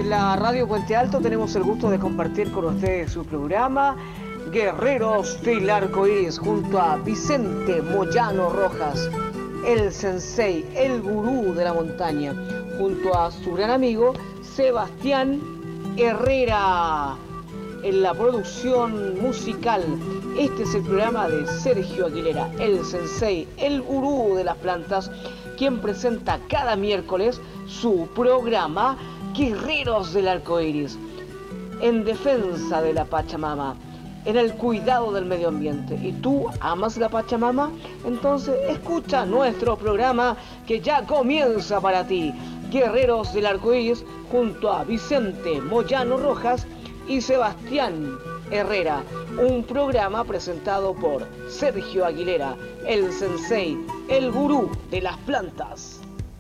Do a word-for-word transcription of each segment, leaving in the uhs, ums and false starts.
En la Radio Puente Alto tenemos el gusto de compartir con ustedes su programa Guerreros del Arco Iris junto a Vicente Moyano Rojas, el sensei, el gurú de la montaña, junto a su gran amigo Sebastián Herrera. En la producción musical, este es el programa de Sergio Aguilera, el sensei, el gurú de las plantas, quien presenta cada miércoles su programa Guerreros del Arco Iris, en defensa de la Pachamama, en el cuidado del medio ambiente. ¿Y tú amas la Pachamama? Entonces escucha nuestro programa que ya comienza para ti. Guerreros del Arco Iris junto a Vicente Moyano Rojas y Sebastián Herrera, un programa presentado por Sergio Aguilera, el sensei, el gurú de las plantas.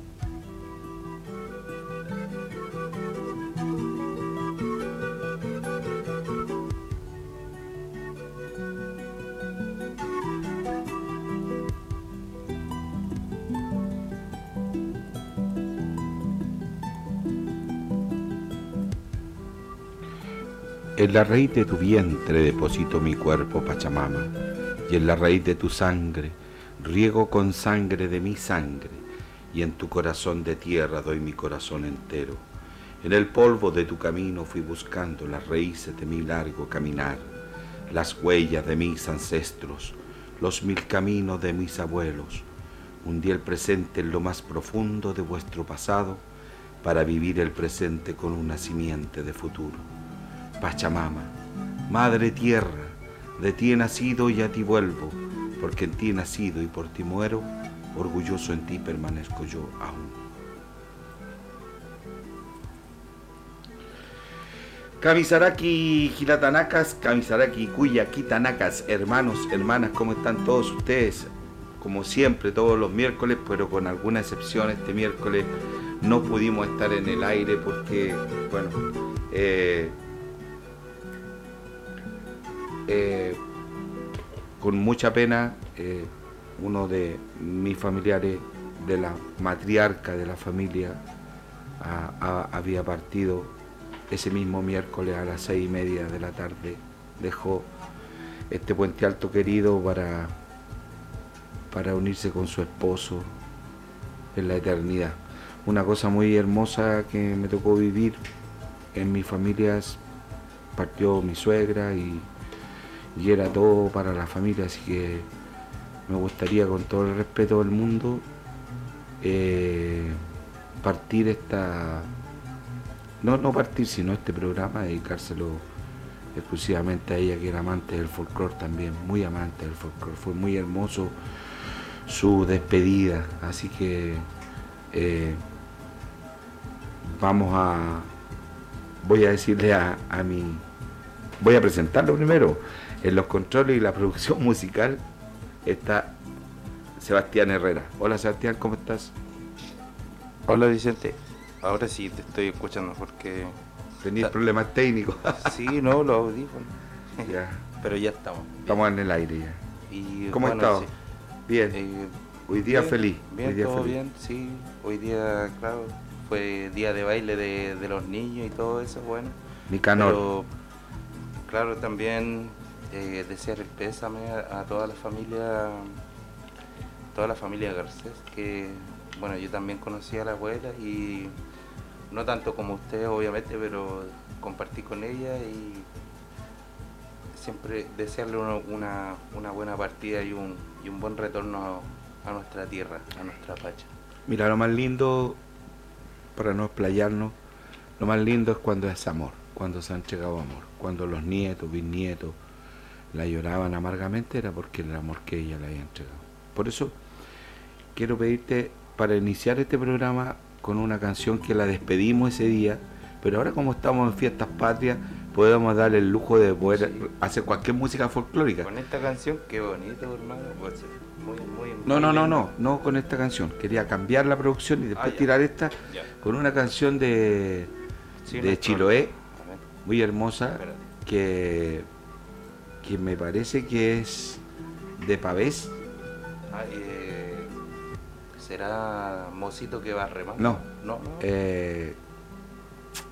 En la raíz de tu vientre deposito mi cuerpo, Pachamama, y en la raíz de tu sangre riego con sangre de mi sangre, y en tu corazón de tierra doy mi corazón entero. En el polvo de tu camino fui buscando las raíces de mi largo caminar, las huellas de mis ancestros, los mil caminos de mis abuelos. Hundí el presente en lo más profundo de vuestro pasado para vivir el presente con una simiente de futuro. Pachamama, Madre Tierra, de ti he nacido y a ti vuelvo, porque en ti he nacido y por ti muero, orgulloso en ti permanezco yo aún. Kamisaraki, Hiratanakas, Kamisaraki, Kuya, Kitanakas, hermanos, hermanas, ¿cómo están todos ustedes? Como siempre, todos los miércoles, pero con alguna excepción, este miércoles no pudimos estar en el aire porque, bueno, eh, Eh, con mucha pena, eh, uno de mis familiares, de la matriarca de la familia, a, a, había partido ese mismo miércoles a las seis y media de la tarde. Dejó este Puente Alto querido para, para unirse con su esposo en la eternidad. Una cosa muy hermosa que me tocó vivir en mi familia. Partió mi suegra y y era todo para la familia, así que me gustaría, con todo el respeto del mundo, eh, partir esta, no, no partir, sino este programa, dedicárselo exclusivamente a ella, que era amante del folclore también, muy amante del folclore. Fue muy hermoso su despedida, así que eh, vamos a, voy a decirle a, a mi, voy a presentarlo primero. En los controles y la producción musical está Sebastián Herrera. Hola Sebastián, ¿cómo estás? Hola Vicente, ahora sí te estoy escuchando porque... Tenías problemas técnicos. Sí, no, los audífonos. Ya. Pero ya estamos. Estamos bien en el aire ya. Y, ¿Cómo bueno, estás? Sí. Bien. Eh, hoy día bien, feliz. Bien, hoy día todo feliz. bien, sí. Hoy día, claro, fue día de baile de, de los niños y todo eso, bueno. Nicanor. Pero, claro, también... Eh, desear el pésame a, a toda la familia, toda la familia Garcés, que bueno, yo también conocí a la abuela y no tanto como usted obviamente, pero compartí con ella y siempre desearle una, una, una buena partida y un, y un buen retorno a, a nuestra tierra, a nuestra Pacha. Mira, lo más lindo, para no explayarnos, lo más lindo es cuando es amor, cuando se ha entregado amor, cuando los nietos, bisnietos, la lloraban amargamente, era porque el amor que ella le había entregado. Por eso quiero pedirte, para iniciar este programa, con una canción que la despedimos ese día, pero ahora como estamos en fiestas patrias, podemos darle el lujo de poder sí. hacer cualquier música folclórica. Con esta canción, qué bonito, hermano. Pues, muy, muy, no, muy no, no, no, no con esta canción. Quería cambiar la producción y después ah, tirar esta ya. Con una canción de, sí, de Chiloé, muy hermosa, que... que me parece que es de Pavés. Ah, eh, ¿será Mocito que va a remar? No, no, no. Eh,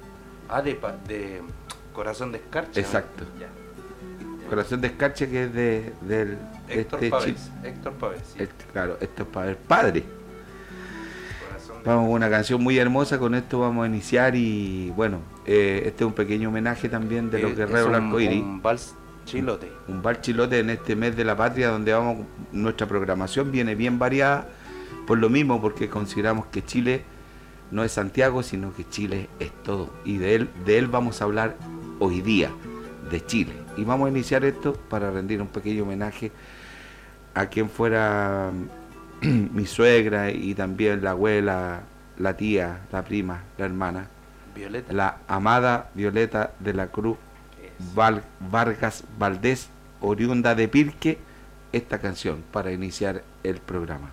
Ah, de, pa- de Corazón de Escarcha. Exacto. Ya. Corazón de Escarcha, que es de, del Héctor este Pavés. chi- Héctor Pavés, sí. este- claro, esto es para el padre. Corazón de Vamos con una canción muy hermosa, con esto vamos a iniciar y bueno, eh, este es un pequeño homenaje también de los Eh, guerreros es un, del arco iris. un vals chilote. Un bar chilote en este mes de la patria, donde vamos, nuestra programación viene bien variada por lo mismo, porque consideramos que Chile no es Santiago, sino que Chile es todo, y de él, de él vamos a hablar hoy día, de Chile. Y vamos a iniciar esto para rendir un pequeño homenaje a quien fuera mi suegra y también la abuela, la tía, la prima, la hermana, Violeta. la amada Violeta de la Cruz Val- Vargas Valdés, oriunda de Pirque, esta canción para iniciar el programa.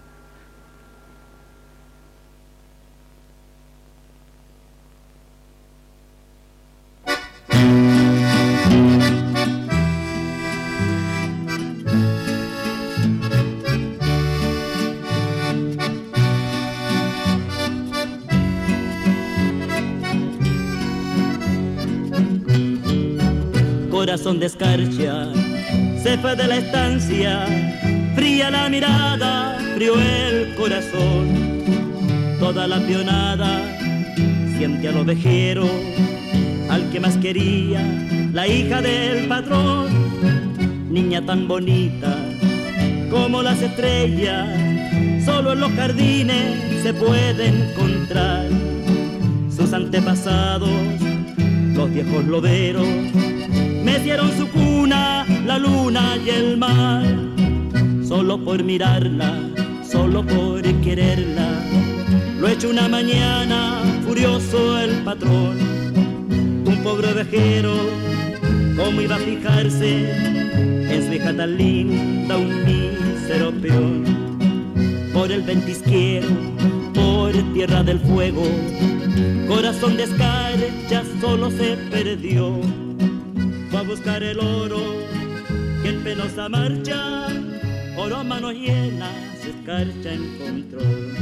Corazón de escarcha, se fue de la estancia, fría la mirada, frío el corazón. Toda la pionada siente al ovejero, al que más quería, la hija del patrón. Niña tan bonita como las estrellas, solo en los jardines se puede encontrar. Sus antepasados, los viejos loberos, mecieron su cuna, la luna y el mar. Solo por mirarla, solo por quererla, lo hecho una mañana, furioso el patrón. Un pobre ovejero, ¿cómo iba a fijarse en su hija tan linda, un mísero peón? Por el ventisquero, por tierra del fuego, Corazón de escarcha solo se perdió. Fue a buscar el oro que en penosa marcha, oro a manos llenas, escarcha encontró.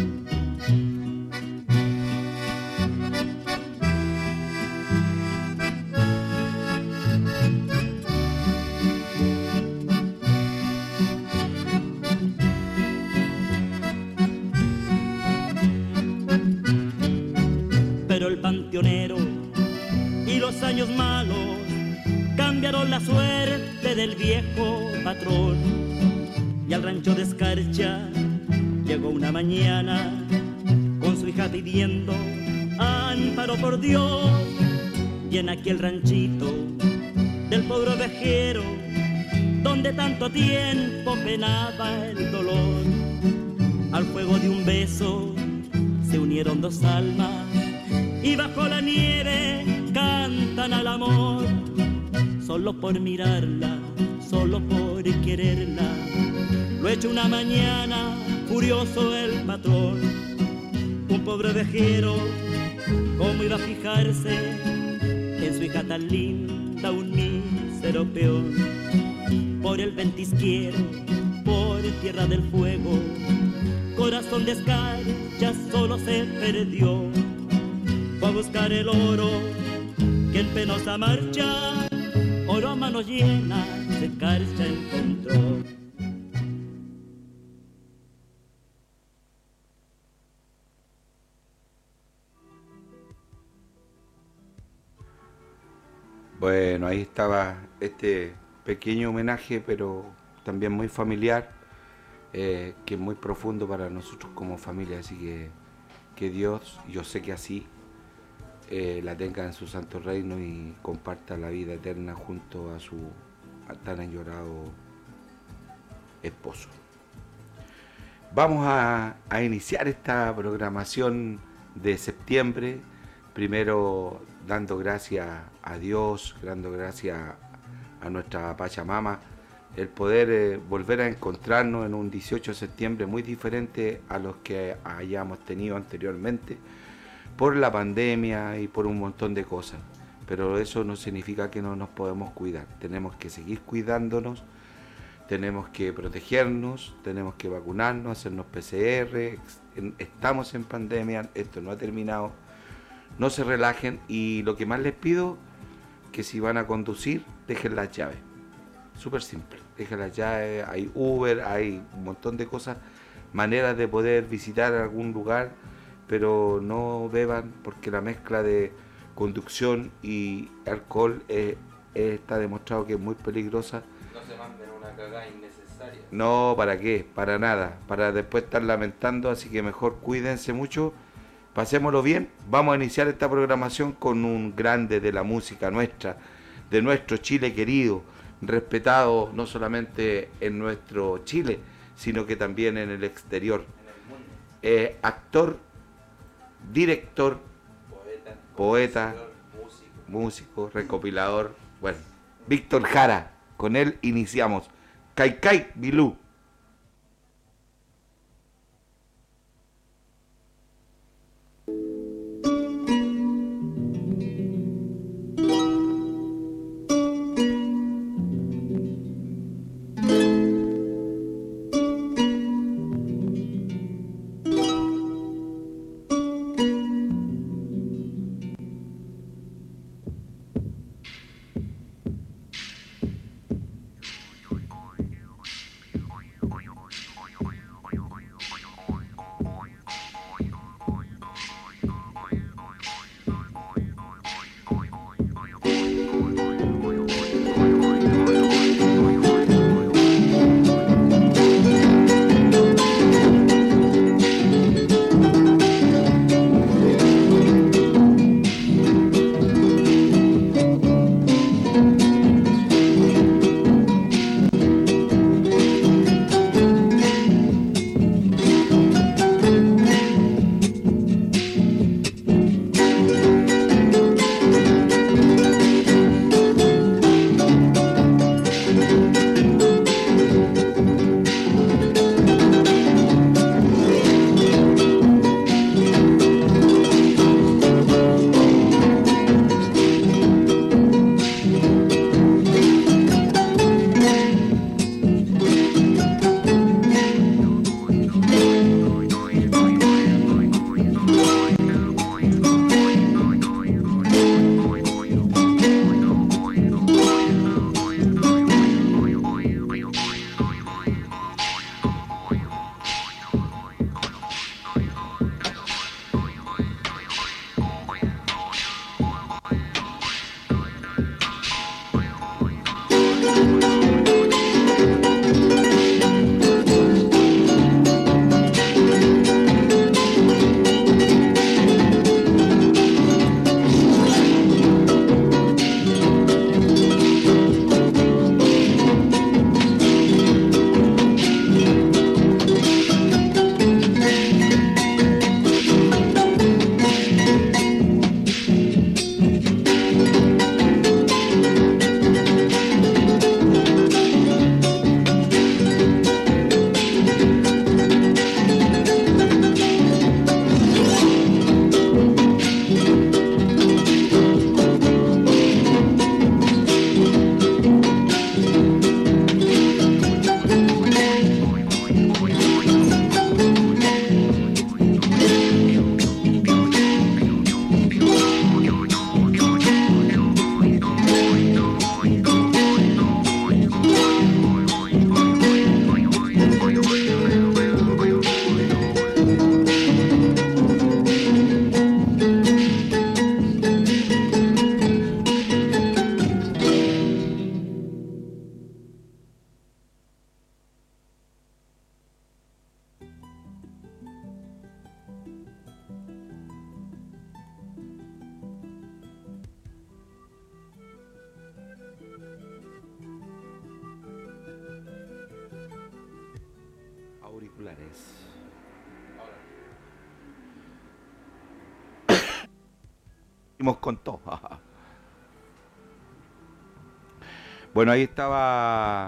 Pero el panteonero y los años malos cambiaron la suerte del viejo patrón. Y al rancho de escarcha llegó una mañana con su hija pidiendo amparo por Dios. Y en aquel ranchito del pobre ovejero, donde tanto tiempo penaba el dolor, al fuego de un beso se unieron dos almas y bajo la nieve cantan al amor. Solo por mirarla, solo por quererla, lo hecho una mañana, furioso el patrón. Un pobre ovejero, ¿cómo iba a fijarse en su hija tan linda, un mísero peón? Por el ventisquero, por tierra del fuego, Corazón de escarcha solo se perdió. Fue a buscar el oro que en penosa marcha, oro a manos llenas, escarcha encontró. Bueno, ahí estaba este pequeño homenaje, pero también muy familiar, eh, que es muy profundo para nosotros como familia, así que que Dios, yo sé que así, eh, la tenga en su santo reino y comparta la vida eterna junto a su tan añorado esposo. Vamos a, a iniciar esta programación de septiembre, primero dando gracias a Dios, dando gracias a nuestra Pachamama, el poder eh, volver a encontrarnos en un dieciocho de septiembre muy diferente a los que hayamos tenido anteriormente, por la pandemia y por un montón de cosas. Pero eso no significa que no nos podemos cuidar. Tenemos que seguir cuidándonos, tenemos que protegernos, tenemos que vacunarnos, hacernos P C R. Estamos en pandemia, esto no ha terminado. no se relajen, y lo que más les pido, que si van a conducir, dejen las llaves. Súper simple, dejen las llaves, hay Uber, hay un montón de cosas, maneras de poder visitar algún lugar, pero no beban, porque la mezcla de conducción y alcohol eh, eh, está demostrado que es muy peligrosa. No se manden una cagada innecesaria. No, ¿para qué? Para nada, para después estar lamentando, así que mejor cuídense mucho, pasémoslo bien. Vamos a iniciar esta programación con un grande de la música nuestra, de nuestro Chile querido, respetado no solamente en nuestro Chile, sino que también en el exterior. En el mundo. Eh, actor, director, Poeta, poeta, músico. músico, recopilador, bueno, Víctor Jara. Con él iniciamos. Kaikai Bilú. Auriculares. Seguimos con todo. Bueno, ahí estaba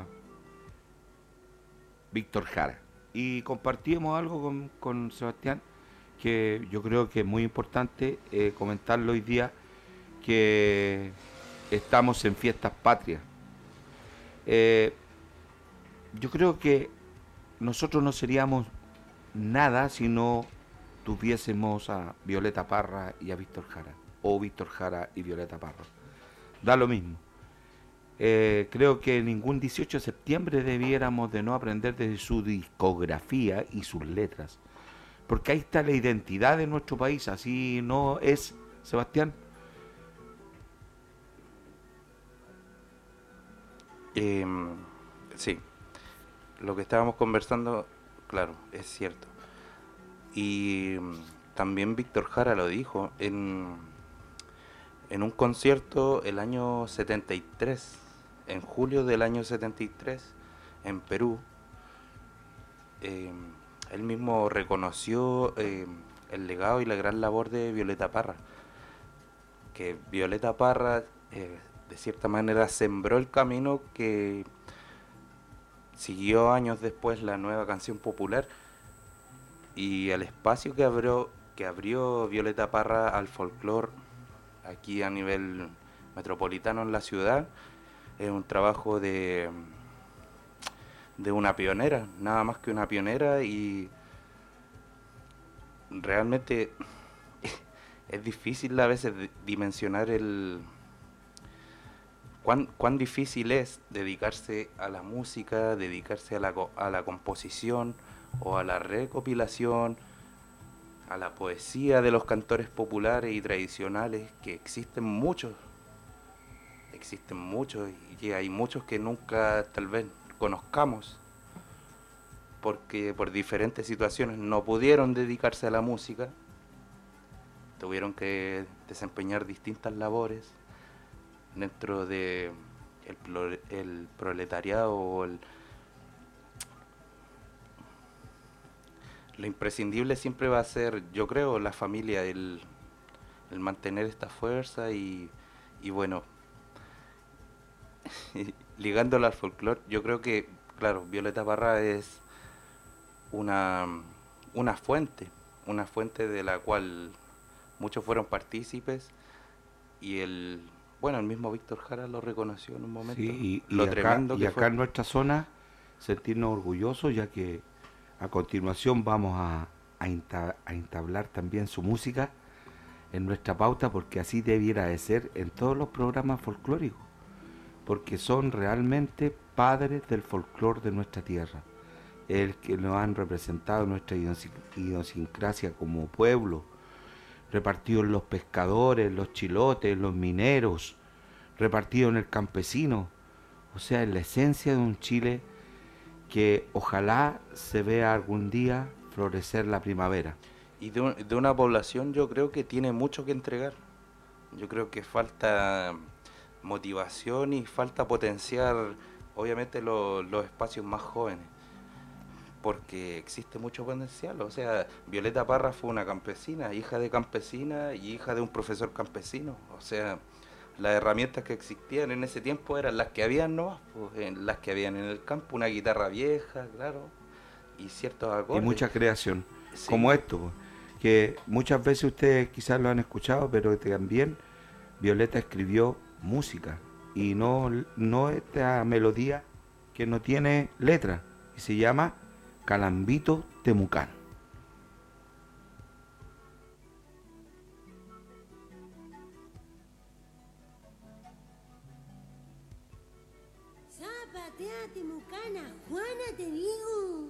Víctor Jara. Y compartíamos algo con, con Sebastián, que yo creo que es muy importante eh, comentarlo hoy día, que estamos en fiestas patrias. Eh, yo creo que nosotros no seríamos nada si no tuviésemos a Violeta Parra y a Víctor Jara, o Víctor Jara y Violeta Parra. Da lo mismo. Eh, creo que ningún dieciocho de septiembre debiéramos de no aprender de su discografía y sus letras, porque ahí está la identidad de nuestro país. Así no es, Sebastián. Eh, sí, lo que estábamos conversando, claro, es cierto. Y también Víctor Jara lo dijo en, en un concierto el año setenta y tres, en julio del año setenta y tres, en Perú. Eh, él mismo reconoció eh, el legado y la gran labor de Violeta Parra, que Violeta Parra eh, de cierta manera sembró el camino que siguió años después la nueva canción popular, y el espacio que abrió, que abrió Violeta Parra al folclore aquí a nivel metropolitano en la ciudad es un trabajo de, de una pionera, nada más que una pionera, y realmente es difícil a veces dimensionar el cuán, cuán difícil es dedicarse a la música, dedicarse a la, a la composición o a la recopilación, a la poesía de los cantores populares y tradicionales, que existen muchos, existen muchos y que hay muchos que nunca tal vez conozcamos, porque por diferentes situaciones no pudieron dedicarse a la música, tuvieron que desempeñar distintas labores dentro de el, el proletariado o el lo imprescindible siempre va a ser, yo creo, la familia, el, el mantener esta fuerza y, y bueno, ligándolo al folclore, yo creo que, claro, Violeta Parra es una, una fuente, una fuente de la cual muchos fueron partícipes, y el, bueno, el mismo Víctor Jara lo reconoció en un momento. Sí, y, lo y tremendo acá, que y acá fue. en nuestra zona sentirnos orgullosos, ya que a continuación vamos a, a, inta, a entablar también su música en nuestra pauta, porque así debiera de ser en todos los programas folclóricos, porque son realmente padres del folclore de nuestra tierra, el que nos han representado nuestra idiosincrasia como pueblo, repartidos en los pescadores, los chilotes, los mineros, repartidos en el campesino, o sea, en la esencia de un Chile que ojalá se vea algún día florecer la primavera. Y de, un, de una población yo creo que tiene mucho que entregar. Yo creo que falta motivación y falta potenciar obviamente lo, los espacios más jóvenes, porque existe mucho potencial. O sea, Violeta Parra fue una campesina, hija de campesina y hija de un profesor campesino. O sea, las herramientas que existían en ese tiempo eran las que habían, ¿no? Pues, en las que habían en el campo, una guitarra vieja, claro, y ciertos acordes. Y mucha creación, sí, como esto, que muchas veces ustedes quizás lo han escuchado, pero también Violeta escribió música, y no, no esta melodía que no tiene letra, y se llama Calambito Temucán. Zapatea, Temucana, Juana, te digo.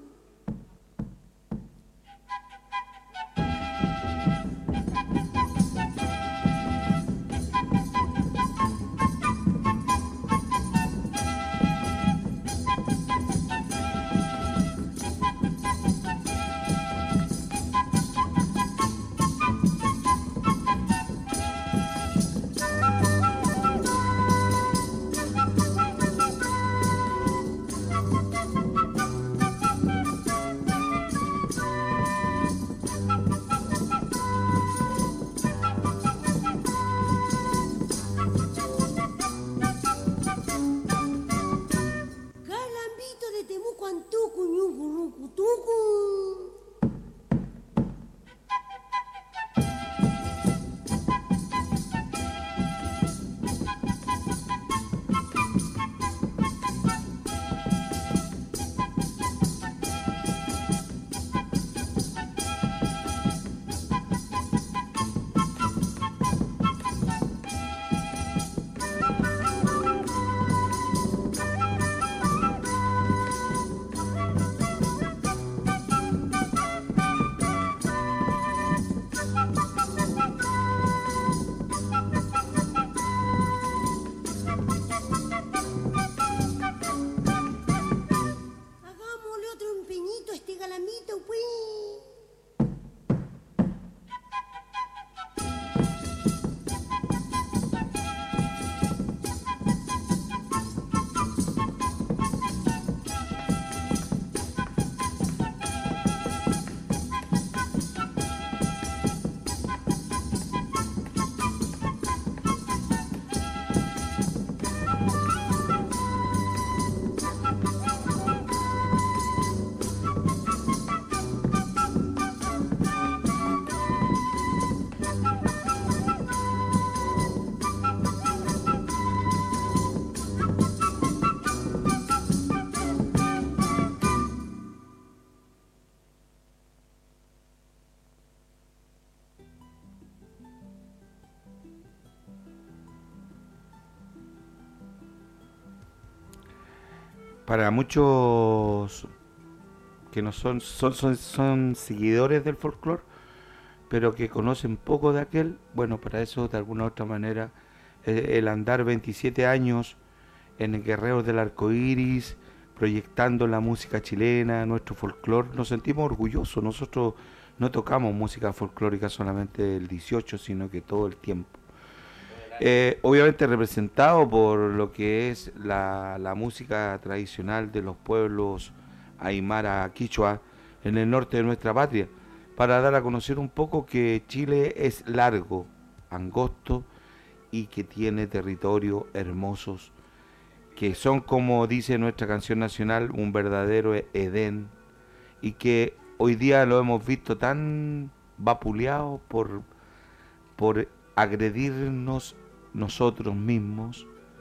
para muchos que no son, son, son, son seguidores del folclore, pero que conocen poco de aquel, bueno, para eso de alguna u otra manera, eh, el andar veintisiete años en el Guerreros del Arco Iris, proyectando la música chilena, nuestro folclore, nos sentimos orgullosos. Nosotros no tocamos música folclórica solamente el dieciocho, sino que todo el tiempo. Eh, obviamente representado por lo que es la, la música tradicional de los pueblos aymara quichua en el norte de nuestra patria, para dar a conocer un poco que Chile es largo, angosto y que tiene territorios hermosos, que son, como dice nuestra canción nacional, un verdadero Edén, y que hoy día lo hemos visto tan vapuleado por, por agredirnos nosotros mismos,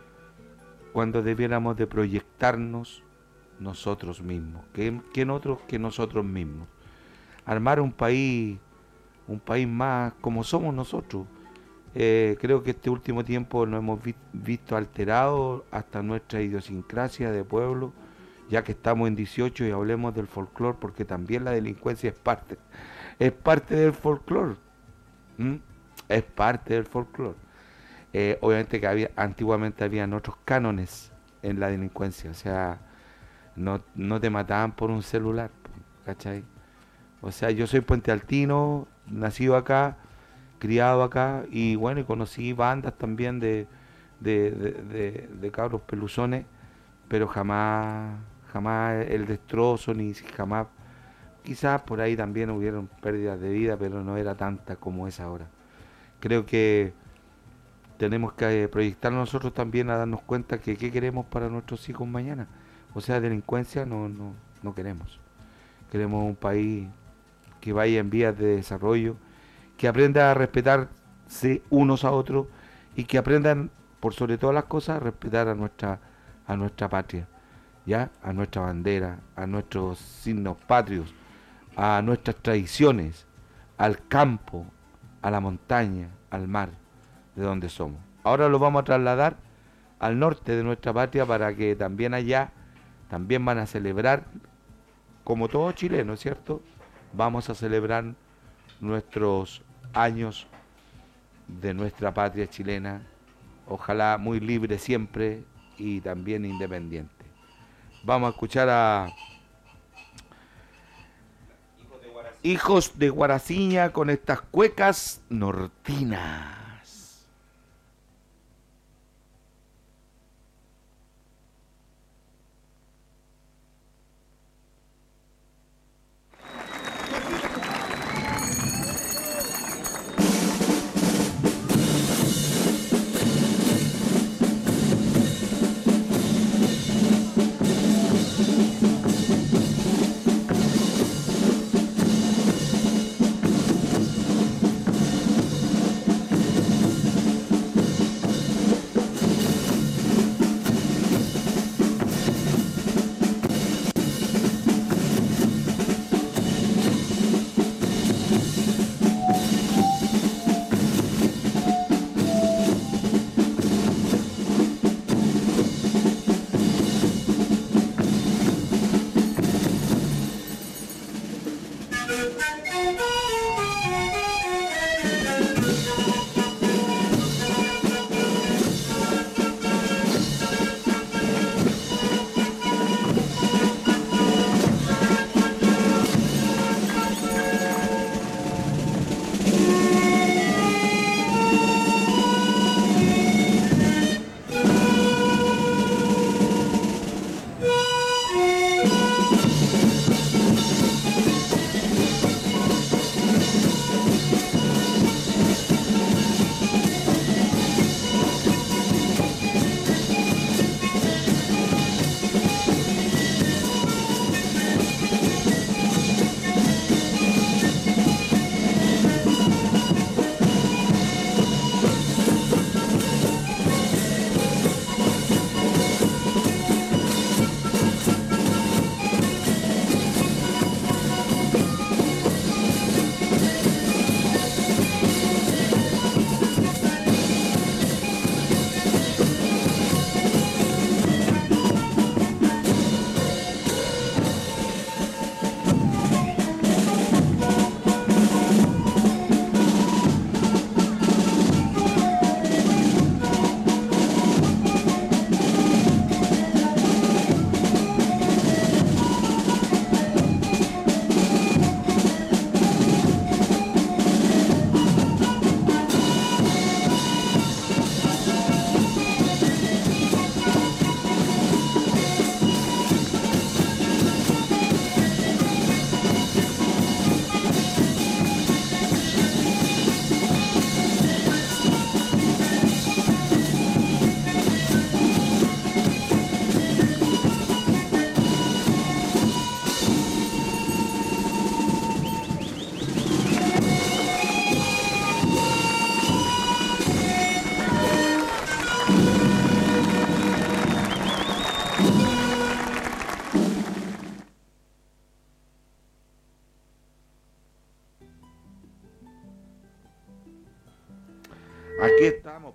cuando debiéramos de proyectarnos nosotros mismos. ¿Quién otros que nosotros mismos? Armar un país, un país más como somos nosotros. Eh, creo que este último tiempo nos hemos vi visto alterados hasta nuestra idiosincrasia de pueblo, ya que estamos en dieciocho y hablemos del folclore, porque también la delincuencia es parte, es parte del folclore, ¿Mm? es parte del folclore. Eh, obviamente que había, antiguamente habían otros cánones en la delincuencia, o sea, no, no te mataban por un celular, ¿cachai? O sea, yo soy puentealtino, nacido acá, criado acá, y bueno, y conocí bandas también de, de, de, de, de cabros peluzones, pero jamás, jamás el destrozo, ni jamás, quizás por ahí también hubieron pérdidas de vida, pero no era tanta como es ahora. Creo que tenemos que proyectar nosotros también a darnos cuenta que qué queremos para nuestros hijos mañana. O sea, delincuencia no, no, no queremos. Queremos un país que vaya en vías de desarrollo, que aprenda a respetarse unos a otros y que aprendan, por sobre todas las cosas, a respetar a nuestra, a nuestra patria, ya, a nuestra bandera, a nuestros signos patrios, a nuestras tradiciones, al campo, a la montaña, al mar, de donde somos. Ahora lo vamos a trasladar al norte de nuestra patria para que también allá, también van a celebrar, como todo chileno, ¿cierto? Vamos a celebrar nuestros años de nuestra patria chilena, ojalá muy libre siempre y también independiente. Vamos a escuchar a Hijos de Guaraciña con estas cuecas nortinas.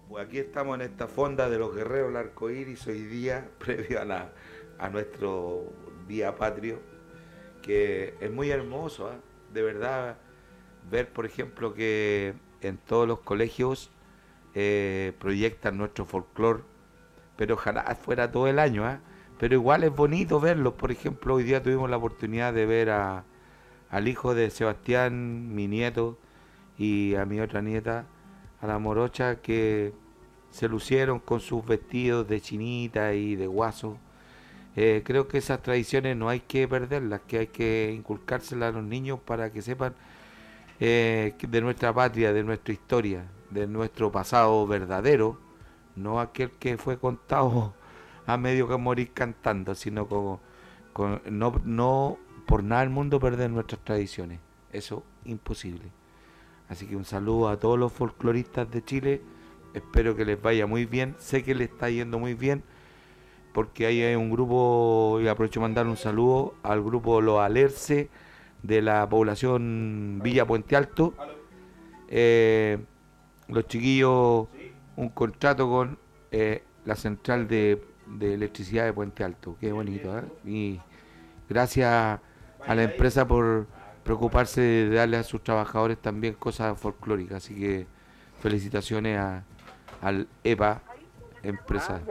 pues aquí estamos en esta fonda de los guerreros del arco iris hoy día, previo a, la, a nuestro día patrio, que es muy hermoso, ¿eh? De verdad, ver por ejemplo que en todos los colegios eh, proyectan nuestro folclore, pero ojalá fuera todo el año, ¿eh? Pero igual es bonito verlos. Por ejemplo, hoy día tuvimos la oportunidad de ver a, al hijo de Sebastián, mi nieto, y a mi otra nieta, a la morocha, que se lucieron con sus vestidos de chinita y de guaso. Eh, creo que esas tradiciones no hay que perderlas, que hay que inculcárselas a los niños para que sepan eh, de nuestra patria, de nuestra historia, de nuestro pasado verdadero, no aquel que fue contado a medio que morir cantando, sino con, con no, no por nada del mundo perder nuestras tradiciones. Eso imposible. Así que un saludo a todos los folcloristas de Chile. Espero que les vaya muy bien. Sé que les está yendo muy bien, porque ahí hay un grupo, y aprovecho de mandar un saludo al grupo Los Alerce de la población Villa Puente Alto. Eh, los chiquillos, un contrato con eh, la central de, de electricidad de Puente Alto. Qué bonito, ¿eh? Y gracias a la empresa por preocuparse de darle a sus trabajadores también cosas folclóricas. Así que felicitaciones a, al E P A, empresa.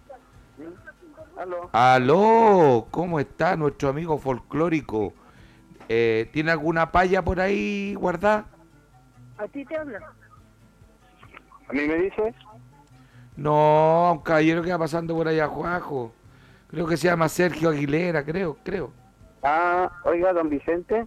Aló. Aló, ¿cómo está nuestro amigo folclórico? Eh, ¿Tiene alguna paya por ahí guardada? ¿A ti te habla? ¿A mí me dices? No, un caballero que va pasando por allá, Juajo. Creo que se llama Sergio Aguilera, creo, creo. Ah, oiga, don Vicente,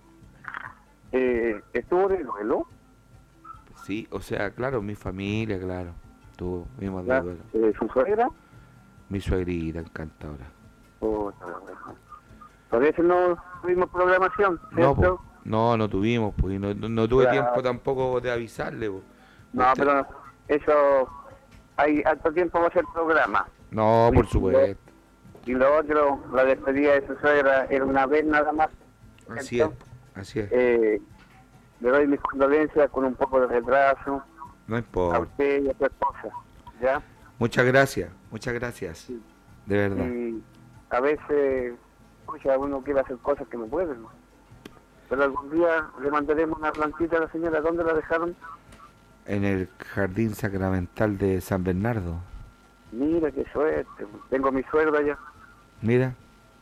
eh, ¿estuvo de duelo? Sí, o sea, claro, mi familia, claro. Tú mismo de ¿Ya? duelo. Eh, ¿Su suegra? Mi suegrita encantadora. Oh, por eso no tuvimos programación, No, ¿cierto? po, no, no tuvimos, pues, y no, no, no tuve Claro. tiempo tampoco de avisarle. Po. No, Usted- pero eso, hay alto tiempo va a ser programa. No, por Y- supuesto. Y lo otro, la despedida de su suegra era una vez nada más. Así es, ¿cierto? así es. Eh, le doy mis condolencias con un poco de retraso No a importa. usted y a su esposa, ¿ya? Muchas gracias, muchas gracias. De verdad. Y a veces, escucha, uno quiere hacer cosas que no puede, ¿no? Pero algún día le mandaremos una plantita a la señora. ¿Dónde la dejaron? En el Jardín Sacramental de San Bernardo. Mira, qué suerte. Tengo mi sueldo allá. Mira,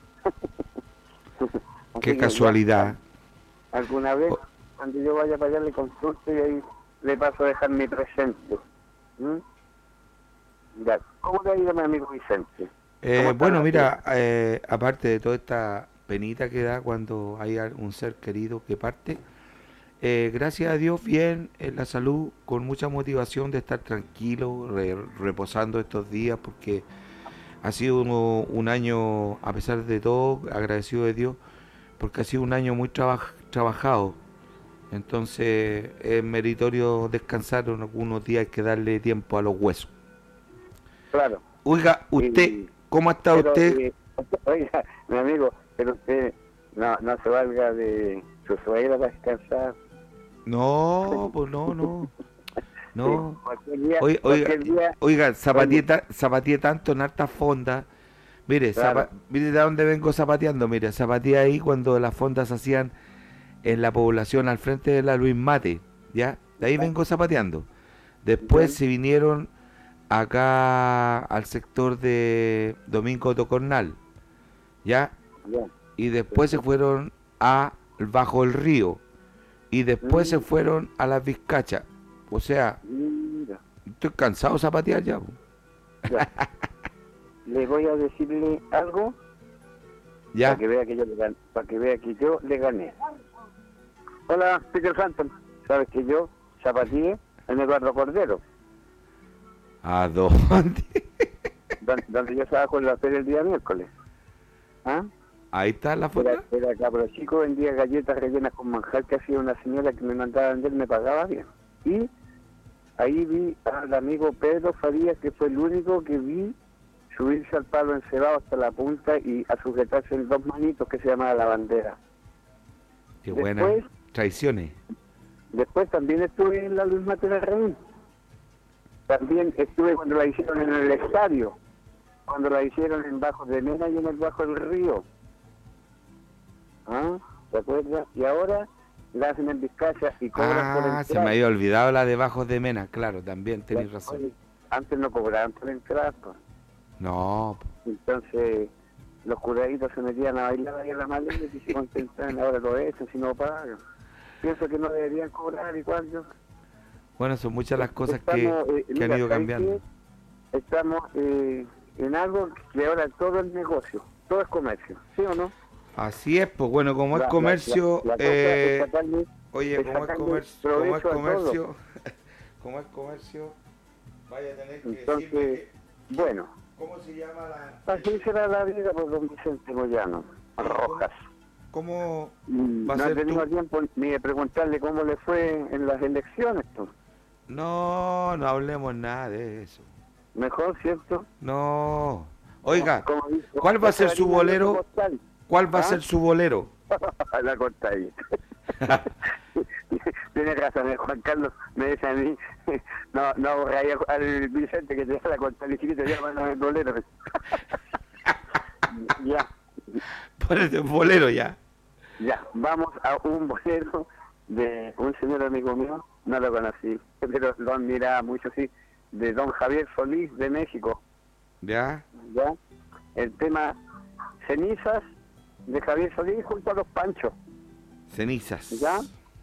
Así qué que casualidad. ya, alguna vez, Oh. cuando yo vaya para allá, le consulto y ahí le paso a dejar mi presente. ¿Mm? Ya, ¿cómo le ha ido mi amigo Vicente? Eh, ¿Cómo está bueno, la mira, eh, aparte de toda esta penita que da cuando hay al- un ser querido que parte, eh, gracias a Dios, bien, en la salud, con mucha motivación de estar tranquilo, re- reposando estos días, porque ha sido uno- un año, a pesar de todo, agradecido de Dios, porque ha sido un año muy trabaj- trabajado. Entonces es meritorio descansar en algunos días, hay que darle tiempo a los huesos. Claro. Oiga, usted, Y- ¿cómo está pero, usted? eh, oiga, mi amigo, pero usted no, no se valga de su suegra para descansar. No, pues no, no. No. Sí, cualquier día, Oiga, cualquier oiga, día, oiga, zapateé, ta- zapateé tanto en hartas fondas. Mire, Claro. zapa- mire de dónde vengo zapateando. Mire, zapateé ahí cuando las fondas se hacían en la población al frente de la Luis Mate, ¿ya? De ahí vengo zapateando. Después Ya. se vinieron acá al sector de Domingo Tocornal, ¿ya? ya, Y después se fueron a Bajo el Río. Y después Mm. se fueron a las Vizcachas. O sea, mira, estoy cansado de zapatear ya. po. ya. Le voy a decirle algo Ya. para que vea que yo le gané, para que vea que yo le gané. Hola, Peter Phantom. Sabes que yo zapateé en Eduardo Cordero, ¿A dónde? donde, donde yo estaba con la feria el día miércoles. ¿Ah? Ahí está la foto. Era, era cabro chico, vendía galletas rellenas con manjar que hacía una señora que me mandaba a vender, me pagaba bien. Y ahí vi al amigo Pedro Farías, que fue el único que vi subirse al palo encebado hasta la punta y a sujetarse en dos manitos, que se llamaba la bandera. Qué buena. Después- Traiciones. Después también estuve en la Luis Matera Reín. también estuve cuando la hicieron en el estadio, cuando la hicieron en Bajos de Mena y en el Bajo del Río. ¿Ah? ¿Te acuerdas? Y ahora la hacen en Vizcaya y cobran por entrar. Ah, se me había olvidado la de Bajos de Mena, claro, también tenéis razón. Oye, antes no cobraban por entrar, pues. No. Entonces los curaditos se metían a bailar ahí en la maleta y se contentan, ahora lo hacen si no pagan. Pienso que no deberían cobrar igual yo. Bueno, son muchas las cosas Estamos, que, eh, que mira, han ido ¿sabes cambiando. qué? Estamos eh, en algo que ahora todo es negocio, todo es comercio, ¿sí o no? Así es, pues bueno, como La- es comercio, la- la- la cosa eh, es sacarle- oye, es como es sacarle comercio, como es provecho a comercio, como es comercio, vaya a tener que Entonces, decirme que- bueno, ¿cómo se llama la...? así será la vida por don Vicente Moyano Rojas. ¿Cómo Mm, va a no he ser tenido tú? tiempo ni de preguntarle cómo le fue en las elecciones, tú. No, no hablemos nada de eso. Mejor, ¿cierto? No. Oiga, Como dijo, ¿cuál va a ser su Catarina bolero? Postal. ¿Cuál va a ¿Ah? ser su bolero? La cortadita. Tiene razón, eh, Juan Carlos me dice a mí, no, no aborráis al Vicente que te da la cortada chiquita, ya van a ver bolero. Ya, Ponete un bolero ya. ya, vamos a un bolero de un señor amigo mío, no lo conocí, pero lo admiraba mucho, sí, de don Javier Solís de México, ¿Ya? ya, el tema Cenizas de Javier Solís junto a los Panchos, Cenizas. ya,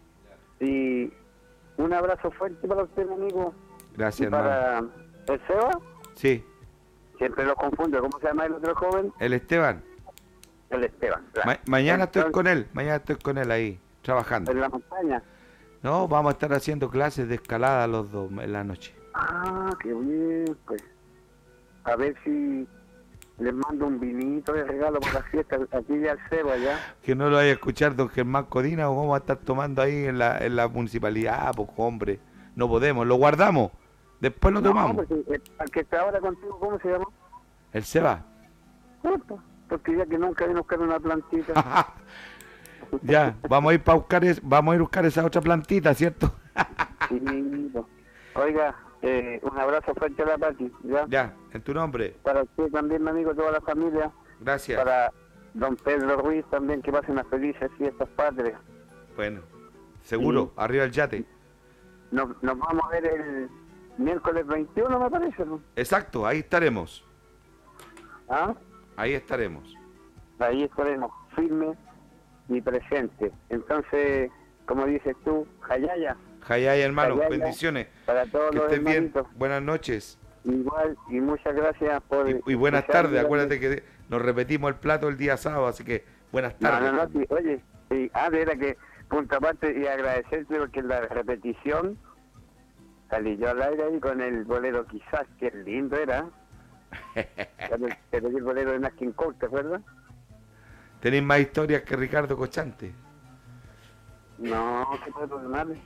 y un abrazo fuerte para usted, mi amigo, Gracias, y para hermano. el Seba, Sí, siempre lo confundo, ¿cómo se llama el otro joven? el Esteban. El Esteban, claro. Ma- mañana estoy Entonces, con él, mañana estoy con él ahí, trabajando. en la montaña. No, vamos a estar haciendo clases de escalada los dos en la noche. Ah, qué bien, pues. A ver si les mando un vinito de regalo para la fiesta aquí de Alceba, ¿ya? Que no lo vaya a escuchar don Germán Codina o vamos a estar tomando ahí en la, en la municipalidad. Ah, pues hombre, no podemos, lo guardamos, después lo tomamos. No, porque el al que está ahora contigo, ¿cómo se llama? El Seba. Puta, porque ya que nunca vino a buscar una plantita. Ya, vamos a ir para buscar es, vamos a ir a buscar esa otra plantita, ¿cierto? Sí, pues. Oiga, eh, un abrazo fuerte a la Pati, ¿ya? Ya, en tu nombre. Para usted también, mi amigo, toda la familia. Gracias. Para don Pedro Ruiz también, que pasen unas felices fiestas patrias. Bueno, seguro, Sí. arriba el yate. Nos, nos vamos a ver el miércoles veintiuno, me parece, ¿no? Exacto, ahí estaremos. ¿Ah? Ahí estaremos. Ahí estaremos firmes y presentes. Entonces, como dices tú, Jayaya, Jayaya, hermano, Jayaya, bendiciones. para todos Que los estés bien. hermanitos, Buenas noches. igual, y muchas gracias por... Y, y buenas escucharme. tardes. Acuérdate que nos repetimos el plato el día sábado, así que buenas No, tardes. no, no, sí, oye, y, ah, de verdad que, punto aparte, y agradecerte porque la repetición salí yo al aire ahí con el bolero Quizás, que lindo era. Cuando te pedí el bolero de Naskin Cole, ¿te acuerdas? Tenéis más historias que Ricardo Cochante. No, ¿qué puedo perdonarle?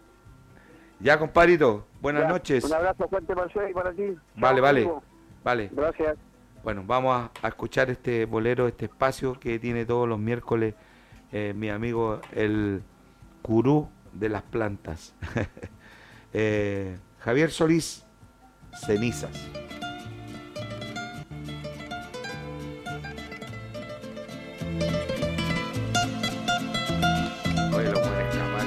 Ya, compadrito, buenas Ya, noches. Un abrazo fuerte para usted y para ti. Vale, Chao, vale, amigo. vale. Gracias. Bueno, vamos a, a escuchar este bolero, este espacio que tiene todos los miércoles eh, mi amigo el gurú de las plantas. eh, Javier Solís, Cenizas. Oye, lo puedes escapar,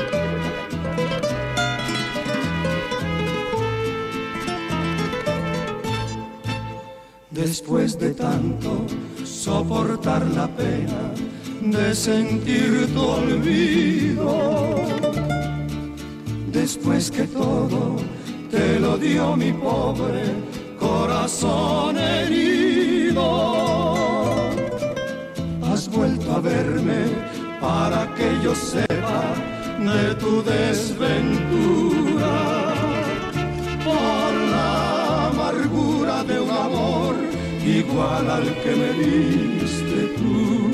Después de tanto soportar la pena de sentir tu olvido, después que todo te lo dio mi pobre corazón herido, has vuelto a verme para que yo sepa de tu desventura, por la amargura de un amor igual al que me diste tú.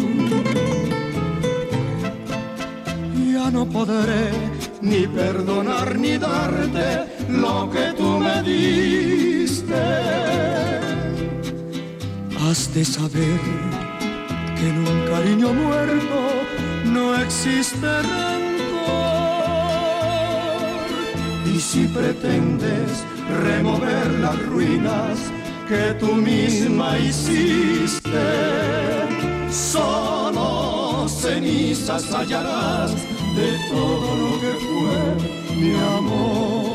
Ya no podré ni perdonar ni darte lo que tú me diste. Has de saber que en un cariño muerto no existe rencor, Y si pretendes remover las ruinas que tú misma hiciste, solo cenizas hallarás de todo lo que fue mi amor.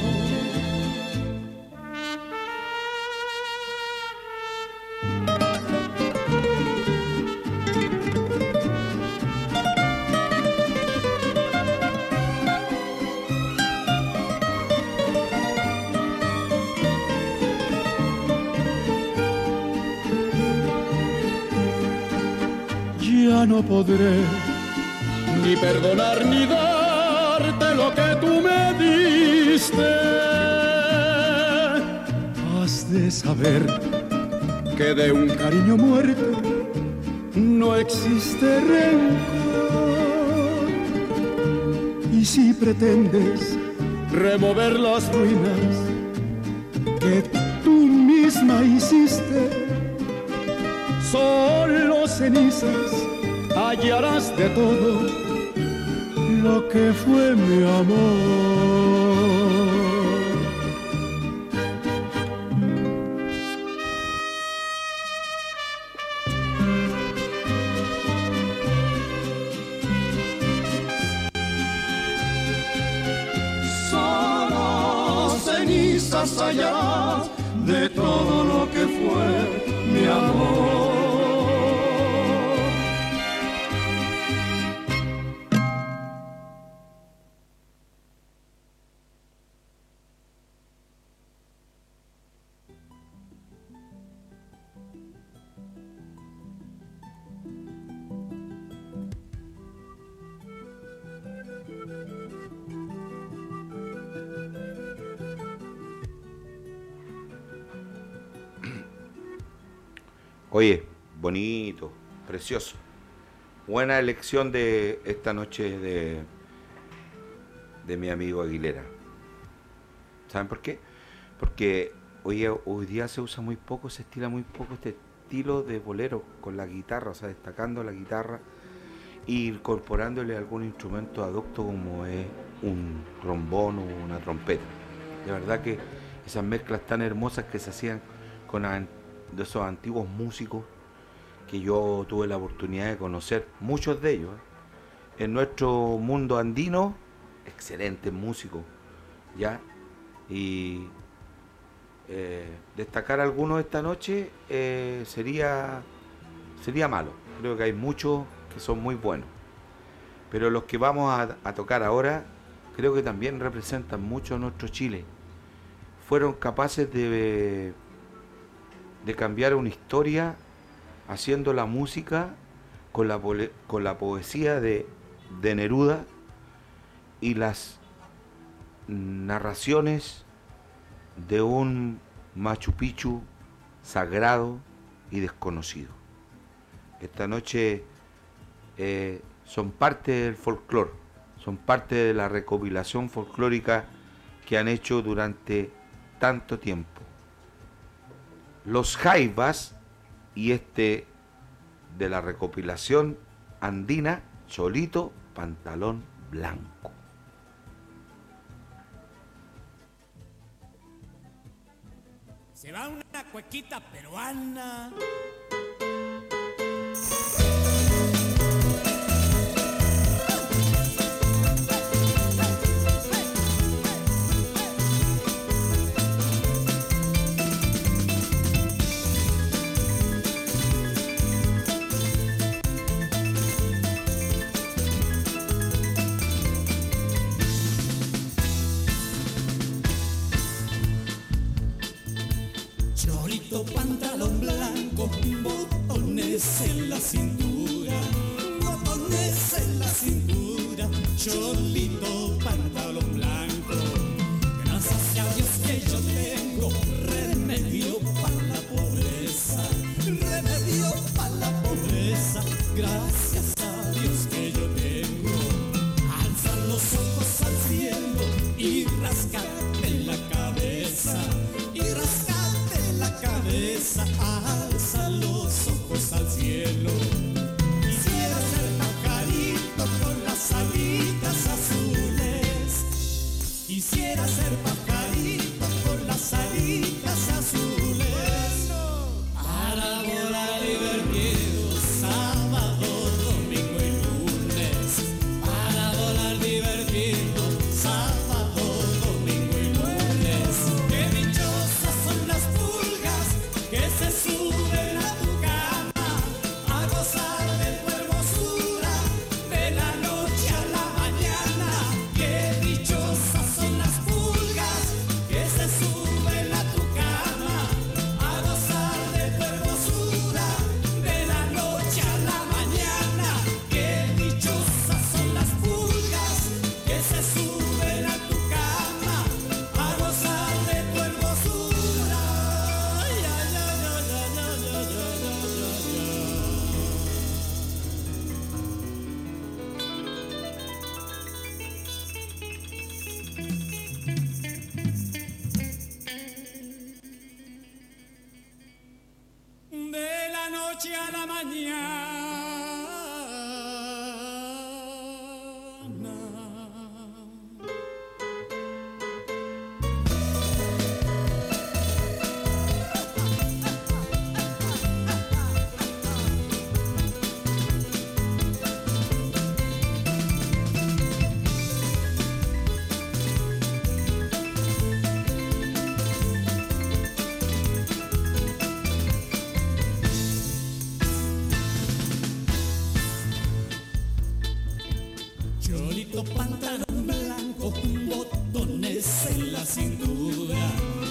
Ya no podré ni perdonar ni darte lo que tú me diste. Has de saber que de un cariño muerto no existe rencor. Y si pretendes remover las ruinas que tú misma hiciste, solo cenizas hallarás de todo lo que fue mi amor. Solo cenizas hallarás de todo lo que fue mi amor. Oye, bonito, precioso. Buena elección de esta noche de, de mi amigo Aguilera. ¿Saben por qué? Porque hoy, hoy día se usa muy poco, se estila muy poco este estilo de bolero con la guitarra, o sea, destacando la guitarra e incorporándole algún instrumento adopto como es un trombón o una trompeta. De verdad que esas mezclas tan hermosas que se hacían con de esos antiguos músicos que yo tuve la oportunidad de conocer, muchos de ellos, ¿eh? En nuestro mundo andino, excelentes músicos, ¿ya? Y eh, destacar algunos esta noche eh, sería, sería malo. Creo que hay muchos que son muy buenos, pero los que vamos a, a tocar ahora creo que también representan mucho a nuestro Chile. Fueron capaces de de cambiar una historia haciendo la música con la, con la poesía de, de Neruda y las narraciones de un Machu Picchu sagrado y desconocido. Esta noche eh, son parte del folclore, son parte de la recopilación folclórica que han hecho durante tanto tiempo. Los Jaivas y este de la recopilación andina, Cholito, Pantalón Blanco. Se va una cuequita peruana. Pantalón blanco, botones en la cintura, botones en la cintura, cholito, pantalón blanco. Gracias a Dios que yo tengo remedio para la pobreza, remedio para la pobreza. Gracias a Dios que yo tengo. Alza los ojos al cielo y rascate la cabeza, y rascate la cabeza, alza los ojos al cielo. Quisiera ser pajarito con las alitas azules, quisiera se suben a tu cama a gozar de tu hermosura, de la noche a la mañana. Qué dichosas son las pulgas que se suben a tu cama a gozar de tu hermosura, de la noche a la mañana. Qué dichosas son las pulgas que se suben a tu cama a gozar de tu hermosura. Ay, ay, ay, ay, ay, ay, ay, ay, ay, ay. De la noche a la mañana. Cholito, pantalón blanco, botones en la cintura,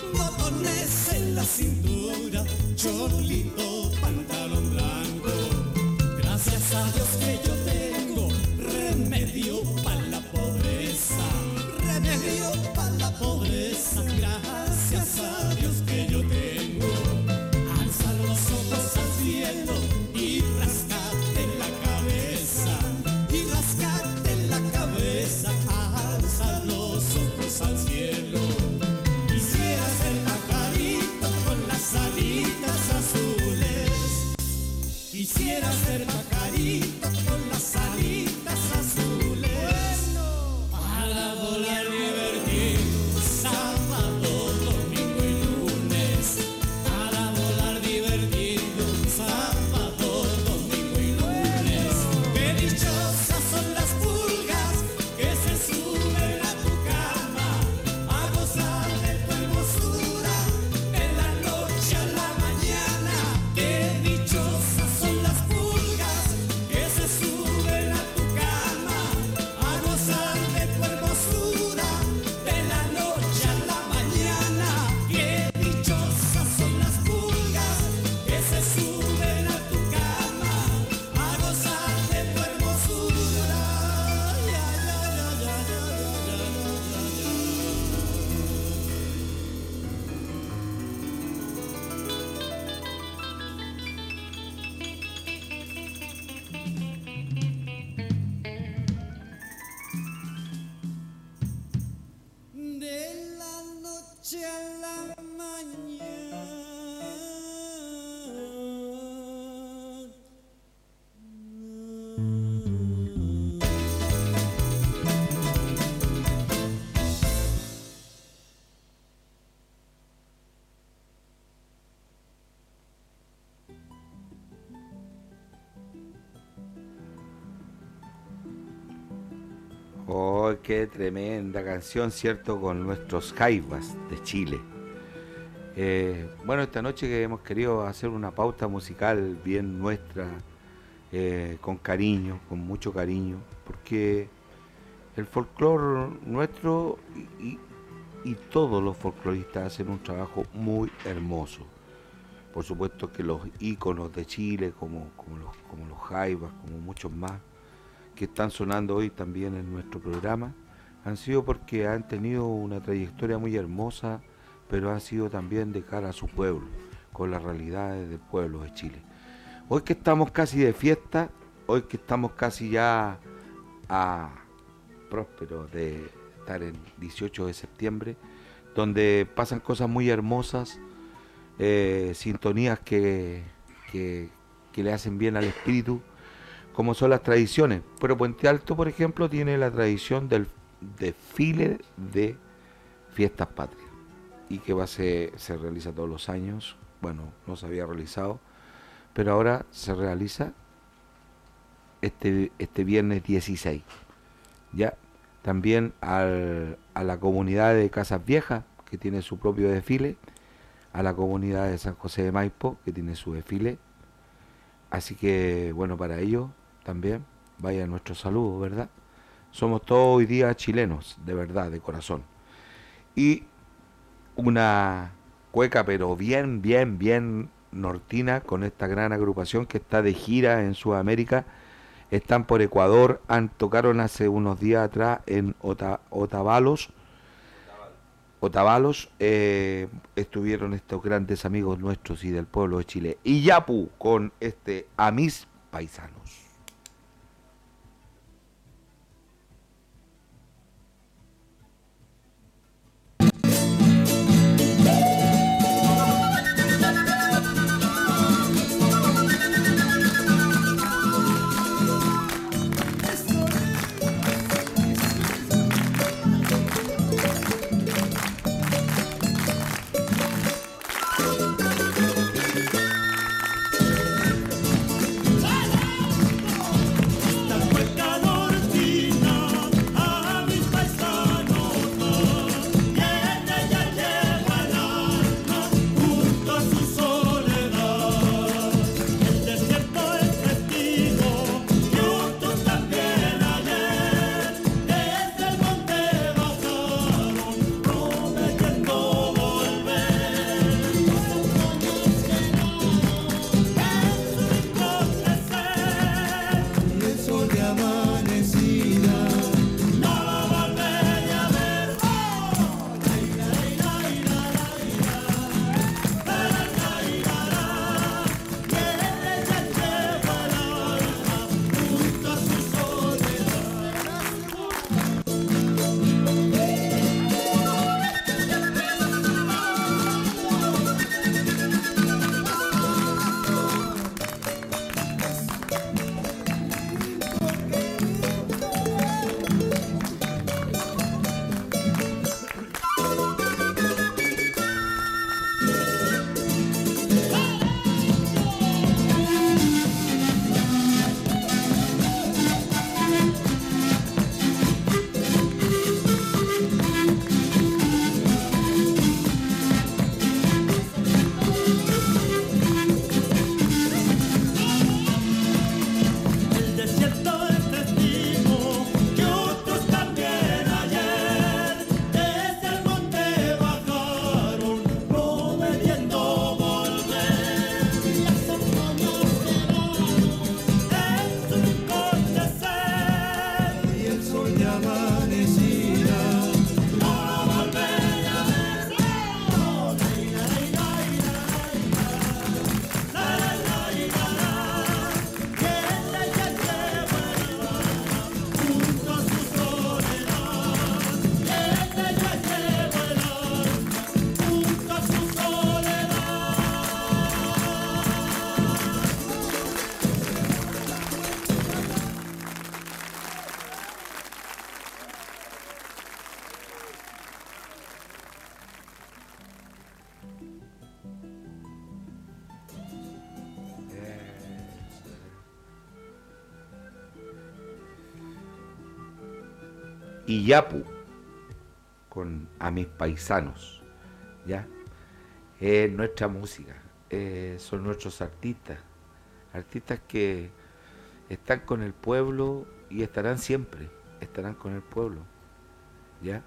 botones en la cintura. Cholito, pantalón blanco. Gracias a Dios que yo tengo remedio para la pobreza, remedio para la pobreza. Gracias a Dios que yo tengo. Alza los ojos al cielo y rascate la cabeza, y rascate la cabeza, alza los ojos al cielo. Quisiera ser pajarito con las alitas azules, quisiera ser pajarito con las alitas azules, para volar divertido sábado, domingo y lunes, para volar divertido sábado, domingo y lunes. Qué dichosas son las pulgas que se suben a tu cama a gozar de tu hermosura, de la noche a la mañana. Qué dichosas son las pulgas que se suben a tu cama a gozar de tu hermosura, de la noche a la mañana. Qué dichosas son las pulgas que se suben a tu cama a gozar de tu hermosura. Ay, ay, ay, ay, ay, ay, ay, ay, ay. De la noche a la mañana. Oh, qué tremenda canción, ¿cierto? Con nuestros jaivas de Chile. Eh, bueno, esta noche que hemos querido hacer una pauta musical bien nuestra, eh, con cariño, con mucho cariño, porque el folclore nuestro y, y, y todos los folcloristas hacen un trabajo muy hermoso. Por supuesto que los íconos de Chile, como, como, los, como los jaivas, como muchos más, que están sonando hoy también en nuestro programa, han sido porque han tenido una trayectoria muy hermosa, pero han sido también de cara a su pueblo, con las realidades del pueblo de Chile. Hoy que estamos casi de fiesta, hoy que estamos casi ya a próspero de estar en dieciocho de septiembre, donde pasan cosas muy hermosas, eh, sintonías que, que, que le hacen bien al espíritu, como son las tradiciones. Pero Puente Alto, por ejemplo, tiene la tradición del desfile de fiestas patrias, y que va a ser, se realiza todos los años. Bueno, no se había realizado, pero ahora se realiza este, este viernes dieciséis. Ya también al, a la comunidad de Casas Viejas, que tiene su propio desfile, a la comunidad de San José de Maipo, que tiene su desfile. Así que, bueno, para ellos también vaya nuestro saludo, ¿verdad? Somos todos hoy día chilenos, de verdad, de corazón. Y una cueca, pero bien, bien, bien nortina, con esta gran agrupación que está de gira en Sudamérica. Están por Ecuador, han tocaron hace unos días atrás en Ota, Otavalos. Otavalos, eh, estuvieron estos grandes amigos nuestros y del pueblo de Chile. Y Yapu con este A Mis Paisanos. Y Yapu con A Mis Paisanos, ¿ya? Es nuestra música, eh, son nuestros artistas, artistas que están con el pueblo y estarán siempre, estarán con el pueblo, ¿ya?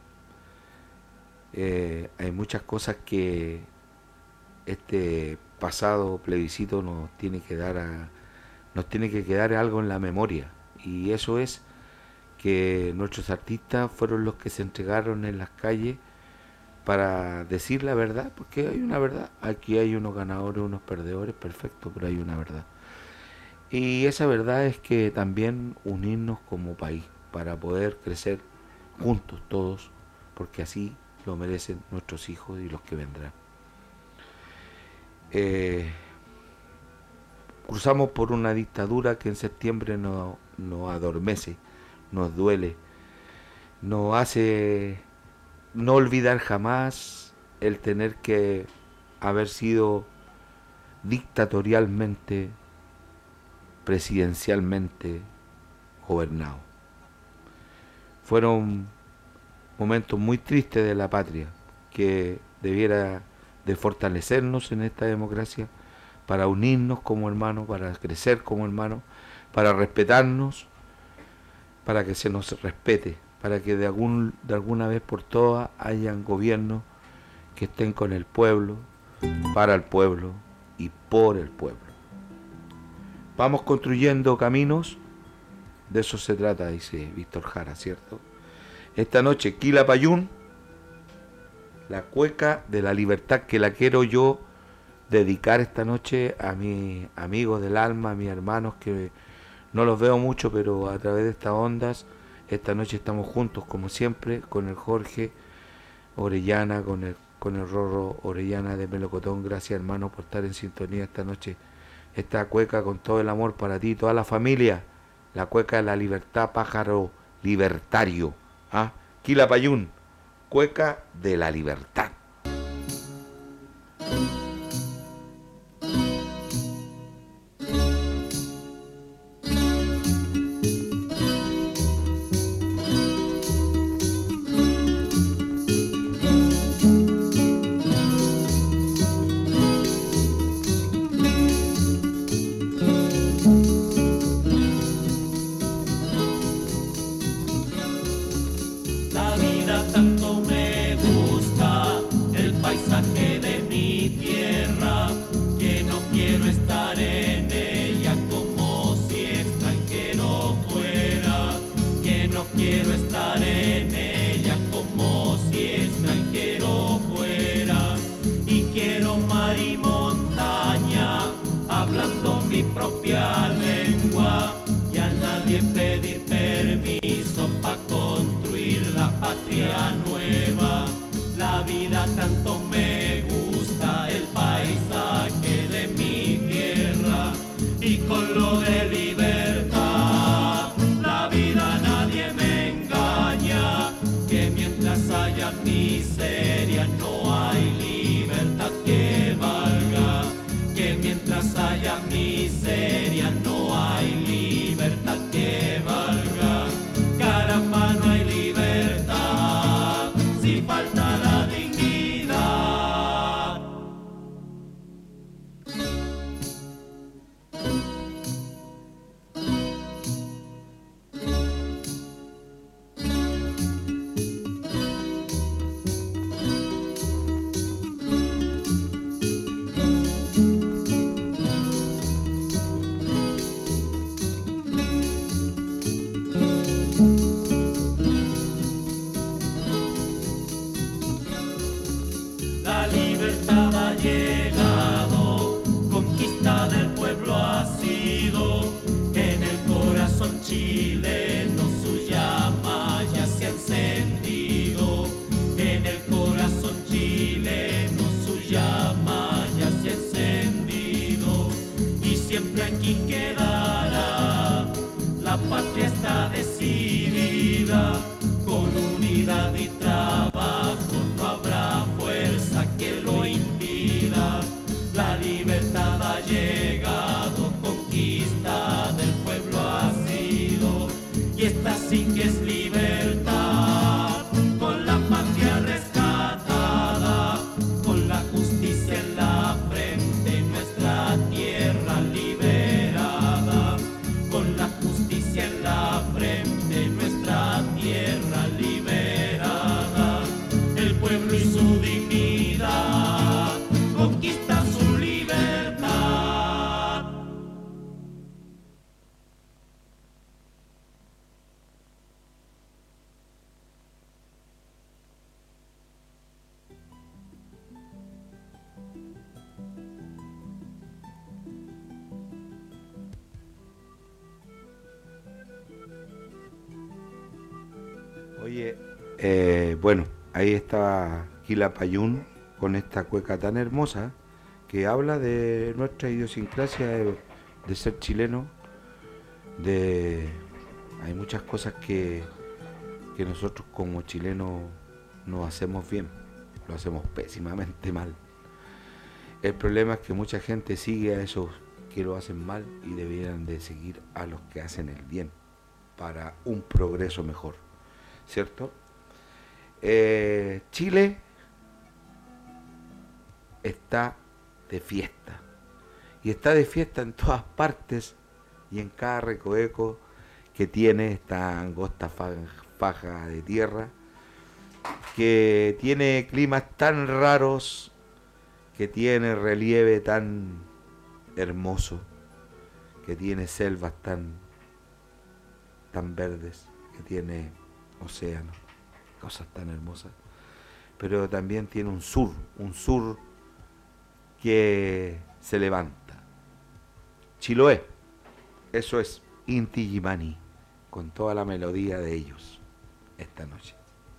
Eh, hay muchas cosas que este pasado plebiscito nos tiene que dar a, nos tiene que quedar algo en la memoria, y eso es que nuestros artistas fueron los que se entregaron en las calles para decir la verdad, porque hay una verdad, aquí hay unos ganadores, unos perdedores, perfecto, pero hay una verdad. Y esa verdad es que también unirnos como país para poder crecer juntos todos, porque así lo merecen nuestros hijos y los que vendrán. Eh, cruzamos por una dictadura que en septiembre nos no adormece, nos duele, nos hace no olvidar jamás el tener que haber sido dictatorialmente, presidencialmente gobernado. Fueron momentos muy tristes de la patria que debiera de fortalecernos en esta democracia, para unirnos como hermanos, para crecer como hermanos, para respetarnos, para que se nos respete, para que de, algún, de alguna vez por todas hayan gobiernos que estén con el pueblo, para el pueblo y por el pueblo. Vamos construyendo caminos, de eso se trata, dice Víctor Jara, ¿cierto? Esta noche, Quilapayún, la cueca de la libertad, que la quiero yo dedicar esta noche a mis amigos del alma, a mis hermanos, que no los veo mucho, pero a través de estas ondas, esta noche estamos juntos, como siempre, con el Jorge Orellana, con el, con el Rorro Orellana de Melocotón. Gracias, hermano, por estar en sintonía esta noche. Esta cueca con todo el amor para ti, toda la familia. La cueca de la libertad, pájaro libertario. ¿Ah? Quilapayún, cueca de la libertad. Oye, eh, bueno, ahí está Quilapayún con esta cueca tan hermosa que habla de nuestra idiosincrasia de, de ser chileno. De, hay muchas cosas que, que nosotros como chilenos no hacemos bien, lo hacemos pésimamente mal. El problema es que mucha gente sigue a esos que lo hacen mal y debieran de seguir a los que hacen el bien para un progreso mejor, ¿cierto? Eh, Chile está de fiesta. Y está de fiesta en todas partes y en cada recoveco que tiene esta angosta faja de tierra, que tiene climas tan raros, que tiene relieve tan hermoso, que tiene selvas tan, tan verdes, que tiene océanos, cosas tan hermosas, pero también tiene un sur, un sur que se levanta. Chiloé, eso es Inti Illimani, con toda la melodía de ellos esta noche.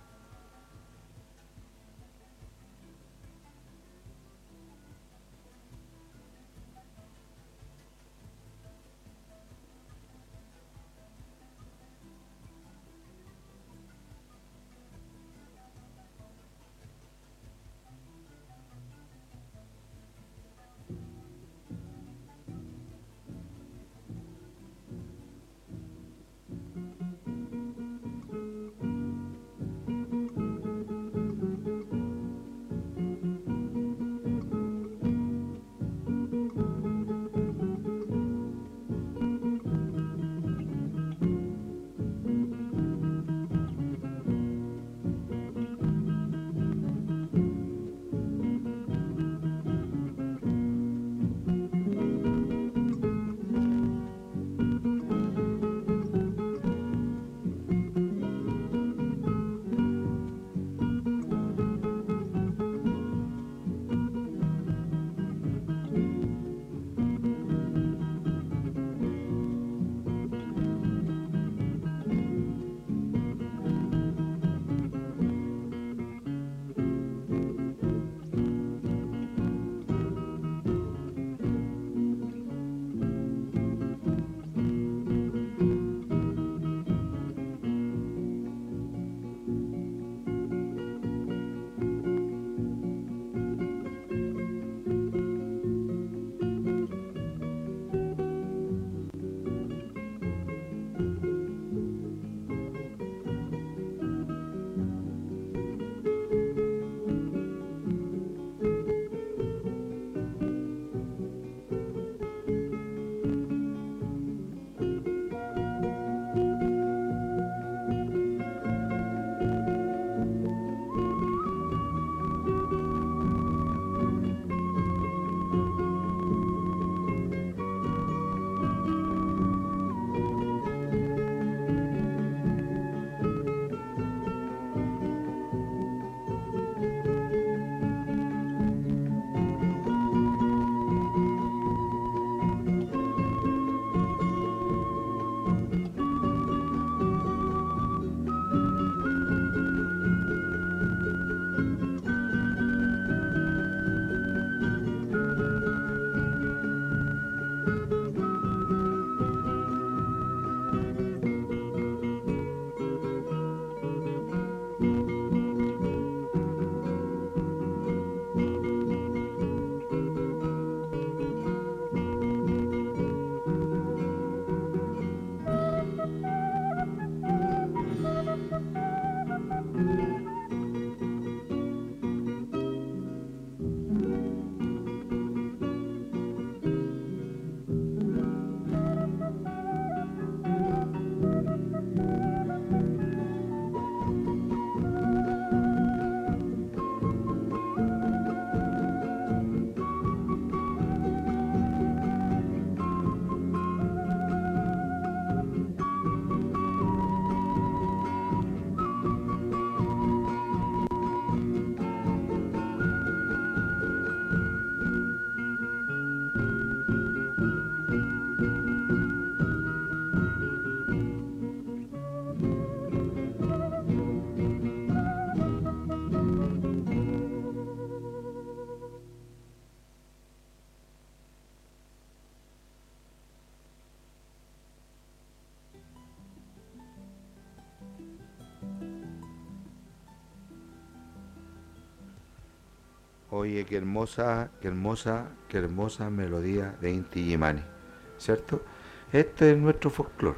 Oye, qué hermosa, qué hermosa, qué hermosa melodía de Inti Illimani, ¿cierto? Este es nuestro folclore.